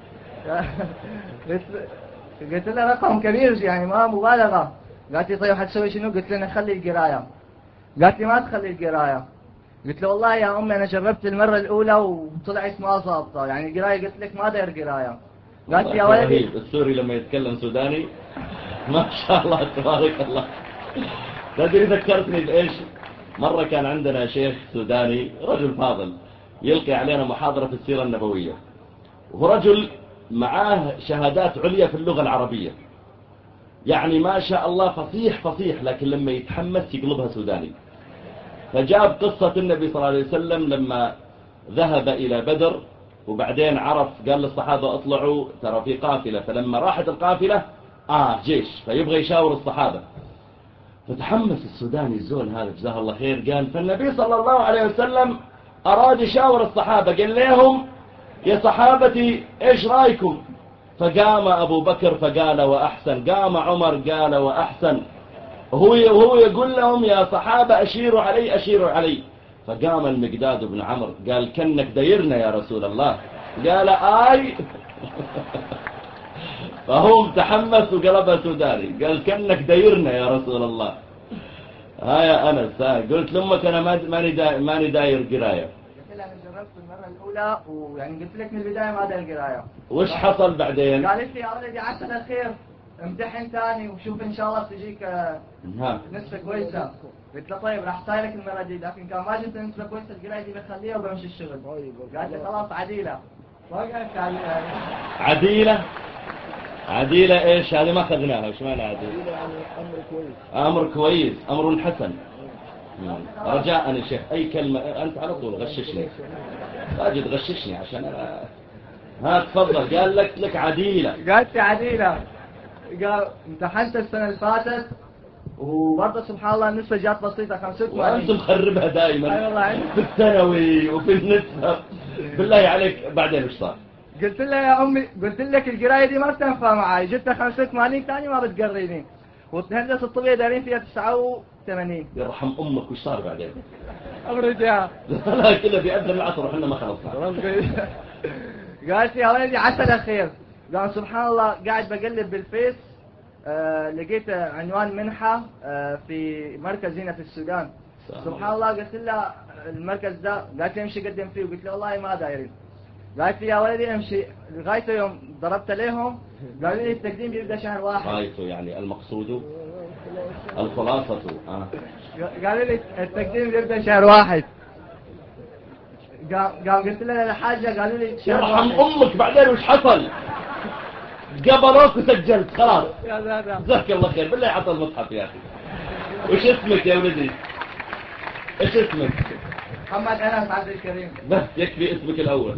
قلت لها رقم كبير يعني ما مبالغة. قالت لي طيب حتسوي شنو؟ قلت لها خلي القراية. قالت لي ما تخلي القراية. قلت له والله يا أمي أنا جربت المرة الأولى وطلعت ما ضابطة، يعني القراية قلت لك ما داير قراية. قالت لي يا ولدي السوري لما يتكلم سوداني ما شاء الله تبارك الله. تدري ذكرتني بإيش؟ مرة كان عندنا شيخ سوداني رجل فاضل يلقي علينا محاضرة في السيرة النبوية، وهو رجل معاه شهادات عليا في اللغة العربية، يعني ما شاء الله فصيح، لكن لما يتحمس يقلبها سوداني. فجاب قصة النبي صلى الله عليه وسلم لما ذهب إلى بدر وبعدين عرف قال للصحابة اطلعوا ترى في قافلة، فلما راحت القافلة جيش فيبغى يشاور الصحابة، فتحمس السوداني الزول هذا جزاه الله خير، قال فالنبي صلى الله عليه وسلم أراد يشاور الصحابة، قال لهم يا صحابتي ايش رايكم؟ فقام أبو بكر فقال وأحسن، قام عمر قال وأحسن، وهو يقول لهم يا صحابة أشيروا علي أشيروا علي. فقام المقداد بن عمرو قال كنك دايرنا يا رسول الله، قال آي فهو تحمس وقلبه سوداني، قال كنك دايرنا يا رسول الله. ها يا أنس، قلت لأمك أنا ماني داير قراية. قلت لها انا جربت المره الاولى ويعني قلت لك من البدايه ما داير قرايه. وش حصل بعدين؟ قالت لي يا ولدي عسى الخير امتحن ثاني وشوف ان شاء الله بتجيك نسبه كويسه. قلت له طيب راح صايرك المره دي، لكن كان ما جبت نسبه كويسه القرايه دي بخليها وبمشي الشغل. قالت لي خلاص عديله. وقفت عديله. عديله ايش هذه؟ ما اخذناها. وش معنى عديله؟ يعني امر كويس. امر كويس، امر حسن. رجاء يا شيخ اي كلمه انت على طول غششني، راجل غششني عشان انا. ها تفضل. قال لك عديله. قالت لي عديله. قال امتحنت السنه اللي فاتت وبرضه سبحان الله النسبة جات بسيطة 85. وأنتم مخربها دائما. أي والله في الثانوي وفي النسبة. بالله عليك بعدين وش صار؟ قلت لها يا أمي، قلت لك القراية دي ما بتنفع معي، جبتها 85 ثاني ما بتقريني، والهندسة الطبية دارين فيها 89. يرحم أمك وش صار بعدين؟ أبرد يا لا كله بيأذن العصر وحنا ما خلصنا. قالت لي يا ولدي عسى الخير. قال سبحان الله قاعد بقلب بالفيس لقيت عنوان منحة في مركز هنا في السودان. سبحان الله قلت لها المركز ده، قالت لي امشي قدم فيه، وقلت له والله ما دايرين. قالت لي يا ولدي امشي لغاية يوم ضربت عليهم قالوا لي التقديم بيبدأ شهر 1. غايته يعني المقصود الخلاصة. قالوا لي التقديم بيبدأ شهر 1. قام قلت لها الحاجة قالوا لي شهر 1. يرحم أمك بعدين وش حصل؟ قبلوك وسجلت خلاص. جزاك الله خير. بالله عطى المصحف يا أخي. وش اسمك يا ولدي؟ ايش اسمك؟ محمد أنس عبد الكريم. بس يكفي اسمك الأول.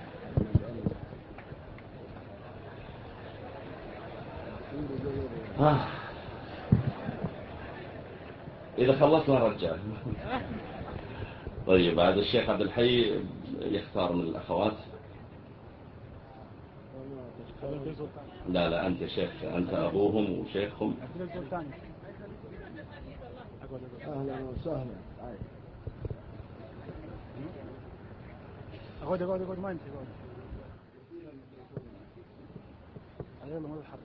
إذا خلصنا الرجال. طيب هذا الشيخ عبد الحي يختار من الأخوات. لا أنت شيخ، أنت أبوهم وشيخهم. أهلا وسهلا. أقعد ما أنت أقعد. يلا ما تتحرك.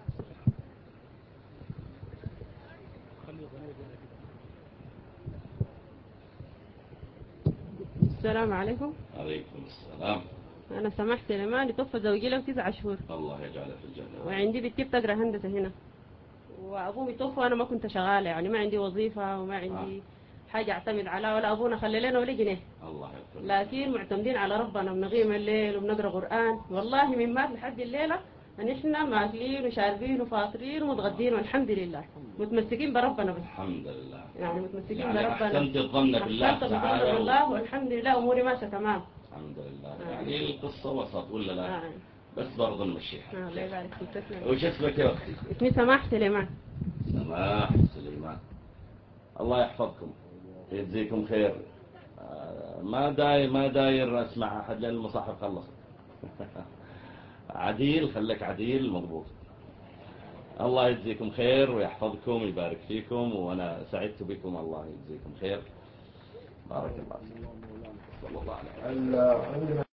السلام عليكم. عليكم السلام. أنا سمحت لما لطفى زوجي له 9 شهور. الله يجعله في الجنة. وعندي بنتي بتقرا هندسة هنا، وأبوه توفى وأنا ما كنت شغالة، يعني ما عندي وظيفة وما عندي حاجة أعتمد عليها، ولا أبونا خلي لنا ولا جنيه. الله يغفر. لكن معتمدين على ربنا، بنقيم الليل وبنقرا قرآن، والله من مات لحد الليلة أن إحنا ماكلين وشاربين وفاطرين ومتغدين، والحمد لله متمسكين بربنا. بس الحمد لله. يعني متمسكين يعني بربنا. أحسنت الظن بالله تعالى. بالله والحمد لله أموري ماشية تمام. الحمد لله. يعني القصة وسط ولا لا؟ بس برضه نمشيها. الله يبارك فيك. وش اسمك يا أختي؟ اسمي سماح سليمان. سماح سليمان. الله يحفظكم يجزيكم خير. ما داير اسمع احد لان المصاحف خلصت. عديل، خليك عديل مضبوط. الله يجزيكم خير ويحفظكم ويبارك فيكم، وانا سعدت بكم. الله يجزيكم خير. بارك الله فيكم. صلى الله عليه وسلم.